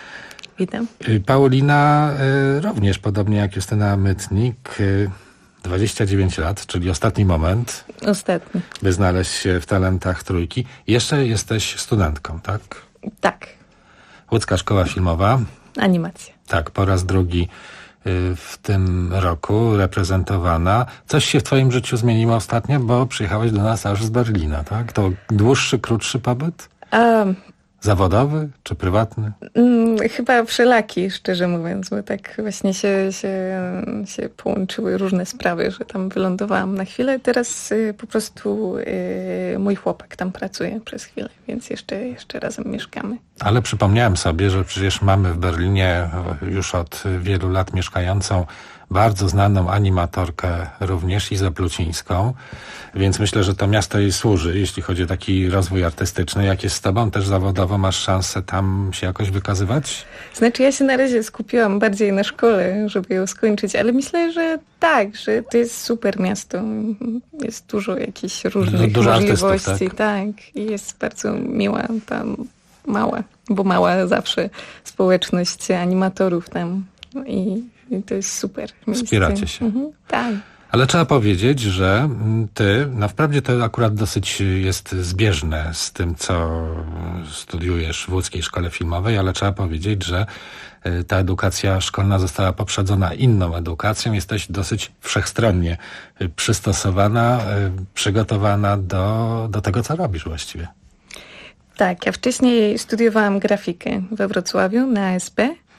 Witam. Paulina również, podobnie jak Justyna Mytnik, 29 lat, czyli ostatni moment. Ostatni. By znaleźć się w Talentach Trójki. Jeszcze jesteś studentką, tak? Tak. Łódzka Szkoła Filmowa. Animacja. Tak, po raz drugi w tym roku reprezentowana. Coś się w twoim życiu zmieniło ostatnio, bo przyjechałeś do nas aż z Berlina, tak? To dłuższy, krótszy pobyt? Zawodowy czy prywatny? Chyba wszelaki, szczerze mówiąc, bo tak właśnie się połączyły różne sprawy, że tam wylądowałam na chwilę. Teraz po prostu mój chłopak tam pracuje przez chwilę, więc jeszcze razem mieszkamy. Ale przypomniałem sobie, że przecież mamy w Berlinie już od wielu lat mieszkającą bardzo znaną animatorkę również, Izę Plucińską, więc myślę, że to miasto jej służy, jeśli chodzi o taki rozwój artystyczny. Jak jest z tobą też zawodowo, masz szansę tam się jakoś wykazywać? Znaczy ja się na razie skupiłam bardziej na szkole, żeby ją skończyć, ale myślę, że tak, że to jest super miasto. Jest dużo jakichś różnych możliwości. Tak, i jest bardzo miła tam mała zawsze społeczność animatorów tam i to jest super miejsce. Wspieracie się. Tak. Ale trzeba powiedzieć, że ty, wprawdzie to akurat dosyć jest zbieżne z tym, co studiujesz w Łódzkiej Szkole Filmowej, ale trzeba powiedzieć, że ta edukacja szkolna została poprzedzona inną edukacją. Jesteś dosyć wszechstronnie przystosowana, przygotowana do tego, co robisz właściwie. Tak, ja wcześniej studiowałam grafikę we Wrocławiu na ASP.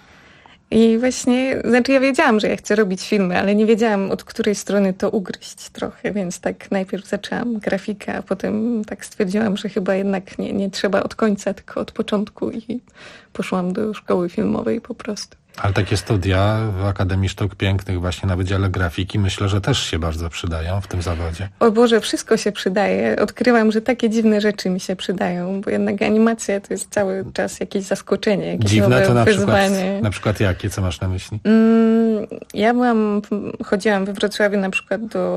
I właśnie, ja wiedziałam, że ja chcę robić filmy, ale nie wiedziałam, od której strony to ugryźć trochę, więc tak najpierw zaczęłam grafikę, a potem tak stwierdziłam, że chyba jednak nie trzeba od końca, tylko od początku i poszłam do szkoły filmowej po prostu. Ale takie studia w Akademii Sztuk Pięknych właśnie na Wydziale Grafiki myślę, że też się bardzo przydają w tym zawodzie. O Boże, wszystko się przydaje. Odkrywam, że takie dziwne rzeczy mi się przydają, bo jednak animacja to jest cały czas jakieś zaskoczenie, jakieś dziwne nowe to wyzwanie. Na przykład jakie? Co masz na myśli? Ja chodziłam we Wrocławiu na przykład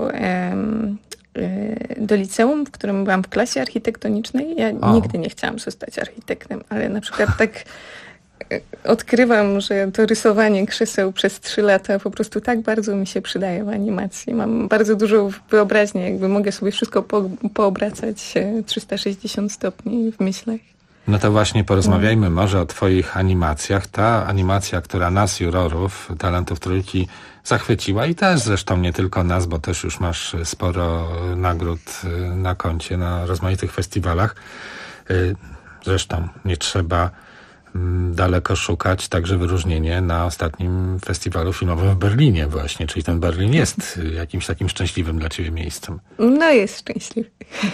do liceum, w którym byłam w klasie architektonicznej. Ja nigdy nie chciałam zostać architektem, ale na przykład tak odkrywam, że to rysowanie krzeseł przez 3 lata po prostu tak bardzo mi się przydaje w animacji. Mam bardzo dużo wyobraźni, jakby mogę sobie wszystko poobracać 360 stopni w myślach. No to właśnie porozmawiajmy może o twoich animacjach. Ta animacja, która nas, jurorów, talentów trójki, zachwyciła i też zresztą nie tylko nas, bo też już masz sporo nagród na koncie na rozmaitych festiwalach. Zresztą nie trzeba daleko szukać, także wyróżnienie na ostatnim festiwalu filmowym w Berlinie właśnie, czyli ten Berlin jest jakimś takim szczęśliwym dla ciebie miejscem. No jest szczęśliwy.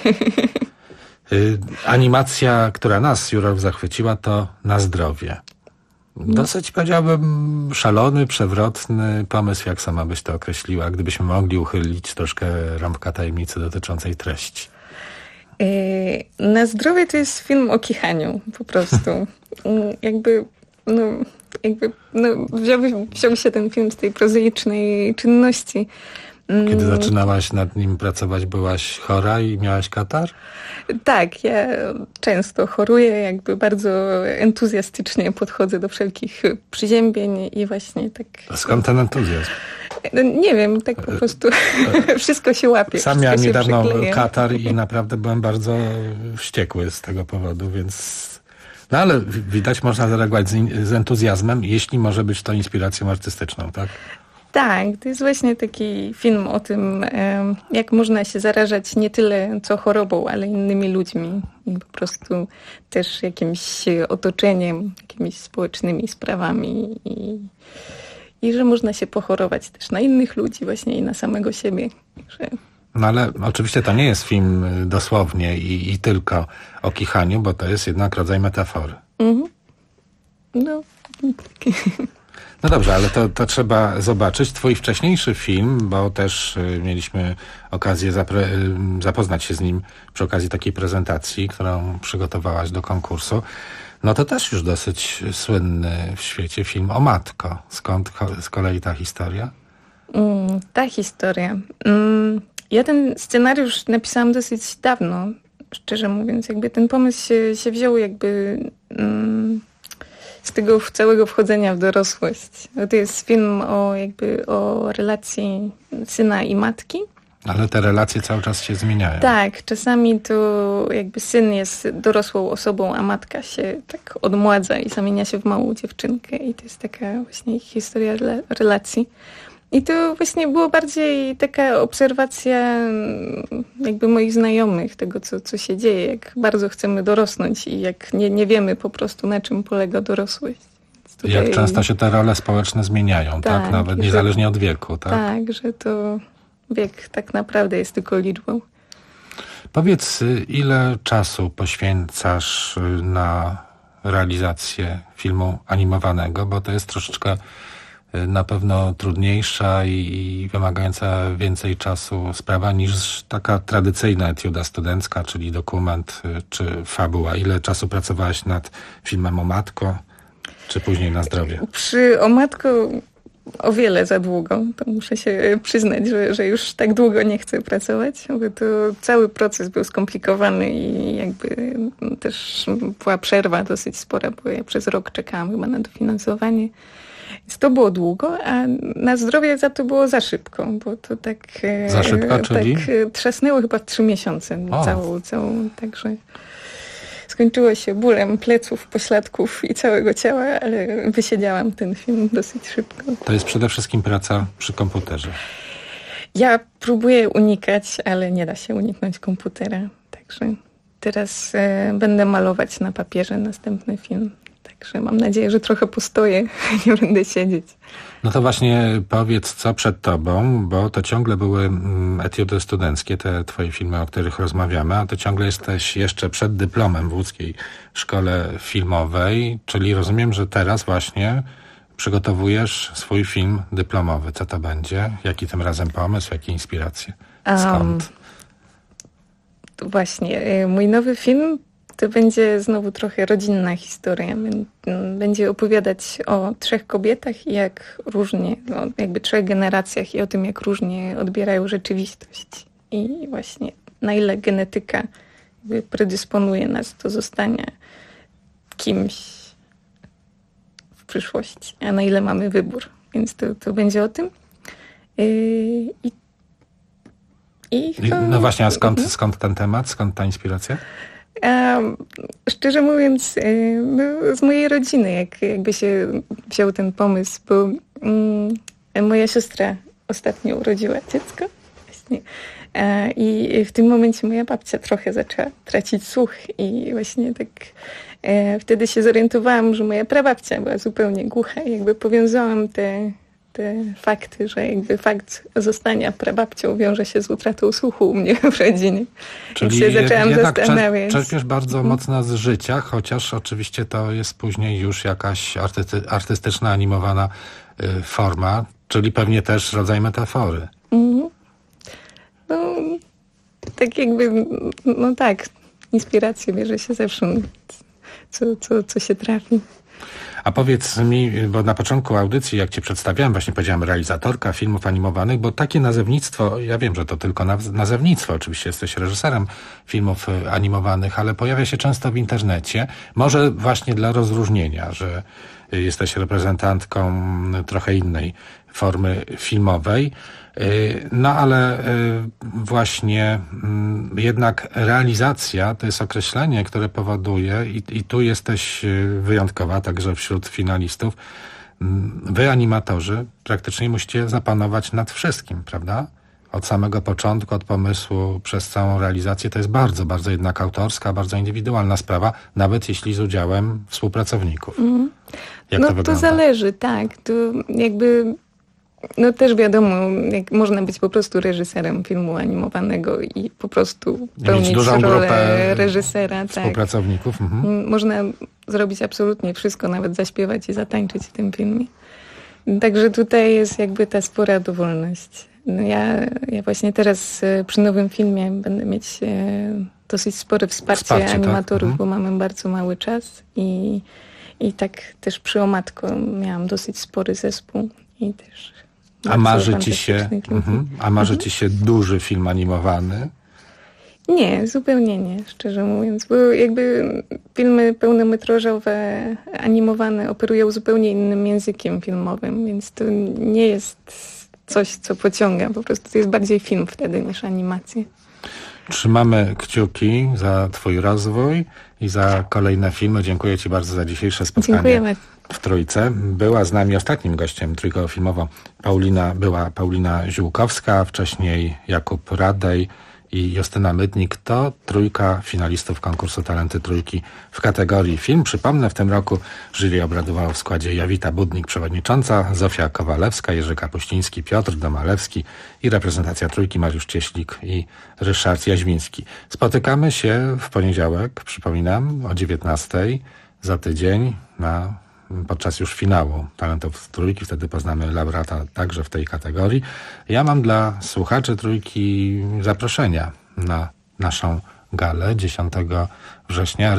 Animacja, która nas, jurorów, zachwyciła, to Na zdrowie. Dosyć, powiedziałbym, szalony, przewrotny pomysł, jak sama byś to określiła, gdybyśmy mogli uchylić troszkę rąbka tajemnicy dotyczącej treści. Na zdrowie to jest film o kichaniu, po prostu. Wziął się ten film z tej prozaicznej czynności. Kiedy zaczynałaś nad nim pracować, byłaś chora i miałaś katar? Tak, ja często choruję, jakby bardzo entuzjastycznie podchodzę do wszelkich przyziębień i właśnie tak... A skąd ten entuzjazm? No, nie wiem, tak po prostu wszystko się łapie. Sam miałem niedawno katar i naprawdę byłem bardzo wściekły z tego powodu, więc... No ale widać, można zareagować z entuzjazmem, jeśli może być to inspiracją artystyczną, tak? Tak, to jest właśnie taki film o tym, jak można się zarażać nie tyle co chorobą, ale innymi ludźmi. I po prostu też jakimś otoczeniem, jakimiś społecznymi sprawami i że można się pochorować też na innych ludzi właśnie i na samego siebie. No ale oczywiście to nie jest film dosłownie i tylko o kichaniu, bo to jest jednak rodzaj metafory. No. No dobrze, ale to trzeba zobaczyć. Twój wcześniejszy film, bo też mieliśmy okazję zapoznać się z nim przy okazji takiej prezentacji, którą przygotowałaś do konkursu. No to też już dosyć słynny w świecie film o Matko. Skąd z kolei ta historia? Ta historia. Ja ten scenariusz napisałam dosyć dawno, szczerze mówiąc. Jakby ten pomysł się wziął jakby... z tego całego wchodzenia w dorosłość. To jest film o relacji syna i matki. Ale te relacje cały czas się zmieniają. Tak, czasami to jakby syn jest dorosłą osobą, a matka się tak odmładza i zamienia się w małą dziewczynkę i to jest taka właśnie historia relacji. I to właśnie było bardziej taka obserwacja jakby moich znajomych, tego co się dzieje, jak bardzo chcemy dorosnąć i jak nie wiemy po prostu, na czym polega dorosłość. Tutaj... Jak często się te role społeczne zmieniają, tak? Nawet niezależnie od wieku, tak? Tak, że to wiek tak naprawdę jest tylko liczbą. Powiedz, ile czasu poświęcasz na realizację filmu animowanego, bo to jest troszeczkę na pewno trudniejsza i wymagająca więcej czasu sprawa niż taka tradycyjna etiuda studencka, czyli dokument czy fabuła. Ile czasu pracowałaś nad filmem o Matko, czy później Na zdrowie? Przy O Matko o wiele za długo. To muszę się przyznać, że już tak długo nie chcę pracować, bo to cały proces był skomplikowany i jakby też była przerwa dosyć spora, bo ja przez rok czekałam chyba na dofinansowanie. Więc to było długo, a Na zdrowie za to było za szybko, bo to tak... Za szybko, czyli? Tak trzasnęło chyba 3 miesiące całą, także skończyło się bólem pleców, pośladków i całego ciała, ale wysiedziałam ten film dosyć szybko. To jest przede wszystkim praca przy komputerze. Ja próbuję unikać, ale nie da się uniknąć komputera, także teraz będę malować na papierze następny film. Także mam nadzieję, że trochę postoję, nie będę siedzieć. No to właśnie powiedz, co przed tobą, bo to ciągle były etiudy studenckie, te twoje filmy, o których rozmawiamy, a to ciągle jesteś jeszcze przed dyplomem w łódzkiej szkole filmowej, czyli rozumiem, że teraz właśnie przygotowujesz swój film dyplomowy. Co to będzie? Jaki tym razem pomysł? Jakie inspiracje? Skąd? Właśnie, mój nowy film to będzie znowu trochę rodzinna historia. Będzie opowiadać o 3 kobietach i jak różnie, jakby 3 generacjach i o tym, jak różnie odbierają rzeczywistość. I właśnie na ile genetyka jakby predysponuje nas do zostania kimś przyszłości, a na ile mamy wybór. Więc to będzie o tym. No właśnie, a skąd ten temat? Skąd ta inspiracja? Szczerze mówiąc, z mojej rodziny jakby się wziął ten pomysł, bo moja siostra ostatnio urodziła dziecko. Właśnie. I w tym momencie moja babcia trochę zaczęła tracić słuch i właśnie tak wtedy się zorientowałam, że moja prababcia była zupełnie głucha i jakby powiązałam te fakty, że jakby fakt zostania prababcią wiąże się z utratą słuchu u mnie w rodzinie. Czyli się zaczęłam zastanawiać. Czerpiesz bardzo mocno z życia, chociaż oczywiście to jest później już jakaś artystyczna, animowana forma, czyli pewnie też rodzaj metafory. No, tak jakby, no tak, inspirację bierze się zawsze, co się trafi. A powiedz mi, bo na początku audycji, jak cię przedstawiałem, właśnie powiedziałem realizatorka filmów animowanych, bo takie nazewnictwo, ja wiem, że to tylko nazewnictwo, oczywiście jesteś reżyserem filmów animowanych, ale pojawia się często w internecie, może właśnie dla rozróżnienia, że jesteś reprezentantką trochę innej formy filmowej, no ale właśnie jednak realizacja to jest określenie, które powoduje i tu jesteś wyjątkowa także wśród finalistów. Wy animatorzy praktycznie musicie zapanować nad wszystkim, prawda? Od samego początku, od pomysłu przez całą realizację. To jest bardzo, bardzo jednak autorska, bardzo indywidualna sprawa, nawet jeśli z udziałem współpracowników. Jak to wygląda? To zależy, tak. To jakby... No też wiadomo, jak można być po prostu reżyserem filmu animowanego i po prostu pełnić rolę reżysera. Współpracowników. Tak. Można zrobić absolutnie wszystko, nawet zaśpiewać i zatańczyć w tym filmie. Także tutaj jest jakby ta spora dowolność. No ja właśnie teraz przy nowym filmie będę mieć dosyć spore wsparcie animatorów, tak? Bo mamy bardzo mały czas i tak też przy O Matko miałam dosyć spory zespół i też... A marzy ci się duży film animowany? Nie, zupełnie nie, szczerze mówiąc. Bo jakby filmy pełnometrażowe, animowane operują zupełnie innym językiem filmowym, więc to nie jest coś, co pociąga. Po prostu to jest bardziej film wtedy niż animacja. Trzymamy kciuki za twój rozwój i za kolejne filmy. Dziękuję ci bardzo za dzisiejsze spotkanie. Dziękujemy. W Trójce. Była z nami ostatnim gościem trójkowo filmowo Paulina Ziółkowska, wcześniej Jakub Radej i Justyna Mydnik. To trójka finalistów konkursu Talenty Trójki w kategorii film. Przypomnę, w tym roku jury obradowało w składzie Jowita Budnik, przewodnicząca, Zofia Kowalewska, Jerzy Kapuściński, Piotr Domalewski i reprezentacja trójki Mariusz Cieślik i Ryszard Jaźwiński. Spotykamy się w poniedziałek, przypominam, o 19:00 za tydzień podczas już finału Talentów Trójki. Wtedy poznamy laureata także w tej kategorii. Ja mam dla słuchaczy Trójki zaproszenia na naszą galę 10 września.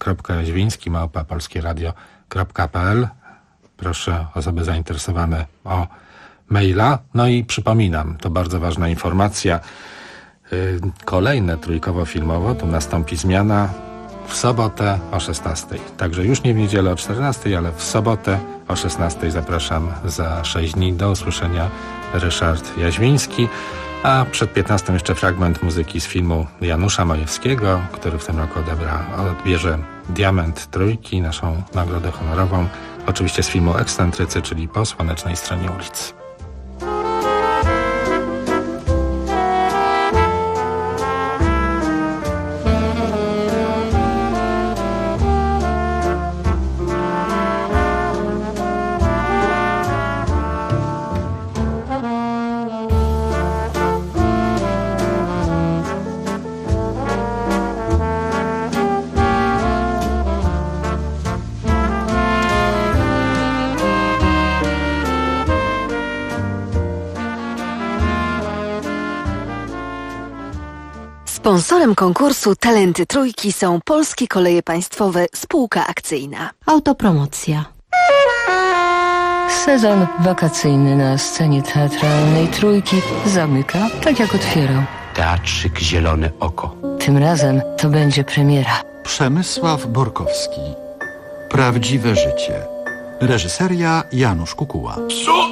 ryszard.jaźwiński@polskieradio.pl. Proszę osoby zainteresowane o maila. No i przypominam, to bardzo ważna informacja. Kolejne trójkowo filmowo, tu nastąpi zmiana w sobotę o 16:00. Także już nie w niedzielę o 14:00, ale w sobotę o 16:00 zapraszam za 6 dni. Do usłyszenia, Ryszard Jaźwiński. A przed 15:00 jeszcze fragment muzyki z filmu Janusza Majewskiego, który w tym roku odbierze Diament Trójki, naszą nagrodę honorową. Oczywiście z filmu Ekscentrycy, czyli Po słonecznej stronie ulicy. Sponsorem konkursu Talenty Trójki są Polskie Koleje Państwowe Spółka Akcyjna. Autopromocja. Sezon wakacyjny na scenie teatralnej Trójki zamyka tak jak otwierał. Teatrzyk Zielone Oko. Tym razem to będzie premiera. Przemysław Borkowski. Prawdziwe życie. Reżyseria Janusz Kukuła. Co?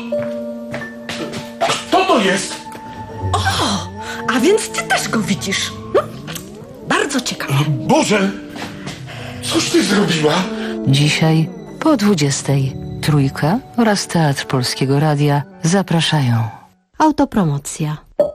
Kto to jest? O, a więc ty też go widzisz. Bardzo ciekawe. Boże, cóż ty zrobiła? Dzisiaj po 20:00 Trójka oraz Teatr Polskiego Radia zapraszają. Autopromocja.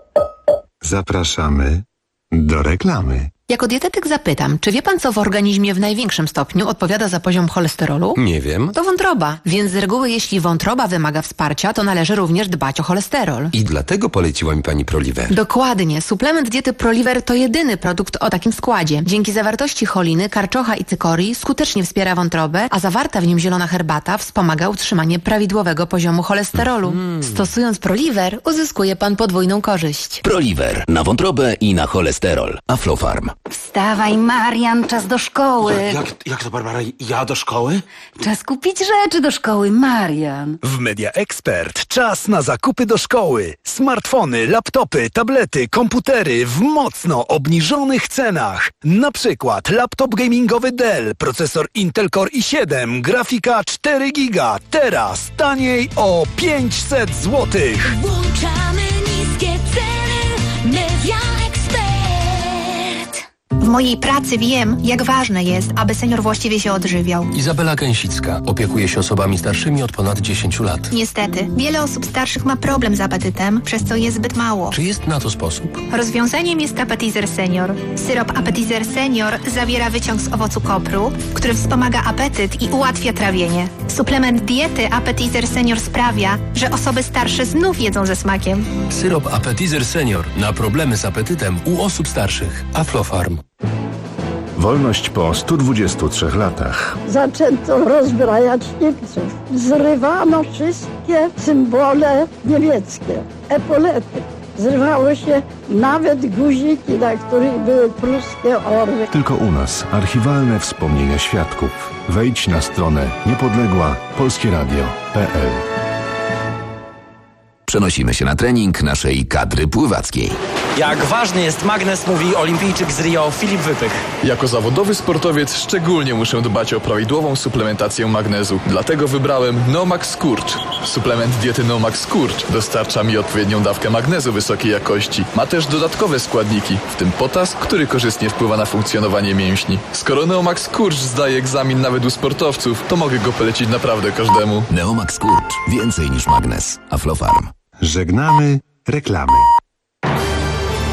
Zapraszamy do reklamy. Jako dietetyk zapytam, czy wie pan, co w organizmie w największym stopniu odpowiada za poziom cholesterolu? Nie wiem. To wątroba, więc z reguły jeśli wątroba wymaga wsparcia, to należy również dbać o cholesterol. I dlatego poleciła mi pani Proliver. Dokładnie. Suplement diety Proliver to jedyny produkt o takim składzie. Dzięki zawartości choliny, karczocha i cykorii skutecznie wspiera wątrobę, a zawarta w nim zielona herbata wspomaga utrzymanie prawidłowego poziomu cholesterolu. Stosując Proliver, uzyskuje pan podwójną korzyść. Proliver na wątrobę i na cholesterol. Aflofarm. Wstawaj, Marian, czas do szkoły. Jak to, Barbara? Ja do szkoły? Czas kupić rzeczy do szkoły, Marian. W Media Expert czas na zakupy do szkoły. Smartfony, laptopy, tablety, komputery w mocno obniżonych cenach. Na przykład laptop gamingowy Dell, procesor Intel Core i7, grafika 4 GB. Teraz taniej o 500 zł. Włączamy niskie ceny. Media Expert. W mojej pracy wiem, jak ważne jest, aby senior właściwie się odżywiał. Izabela Gęsicka opiekuje się osobami starszymi od ponad 10 lat. Niestety, wiele osób starszych ma problem z apetytem, przez co je zbyt mało. Czy jest na to sposób? Rozwiązaniem jest Appetizer Senior. Syrop Appetizer Senior zawiera wyciąg z owocu kopru, który wspomaga apetyt i ułatwia trawienie. Suplement diety Appetizer Senior sprawia, że osoby starsze znów jedzą ze smakiem. Syrop Appetizer Senior na problemy z apetytem u osób starszych. Aflofarm. Wolność po 123 latach. Zaczęto rozbrajać Niemców. Zrywano wszystkie symbole niemieckie, epolety. Zrywało się nawet guziki, na których były pruskie orły. Tylko u nas archiwalne wspomnienia świadków. Wejdź na stronę niepodległa-polskieradio.pl. Przenosimy się na trening naszej kadry pływackiej. Jak ważny jest magnes, mówi olimpijczyk z Rio Filip Wypych. Jako zawodowy sportowiec szczególnie muszę dbać o prawidłową suplementację magnezu. Dlatego wybrałem Nomax Skurcz. Suplement diety Nomax Skurcz dostarcza mi odpowiednią dawkę magnezu wysokiej jakości. Ma też dodatkowe składniki, w tym potas, który korzystnie wpływa na funkcjonowanie mięśni. Skoro Neomax Skurcz zdaje egzamin nawet u sportowców, to mogę go polecić naprawdę każdemu. Neomax Skurcz. Więcej niż magnes. Aflofarm. Żegnamy reklamy.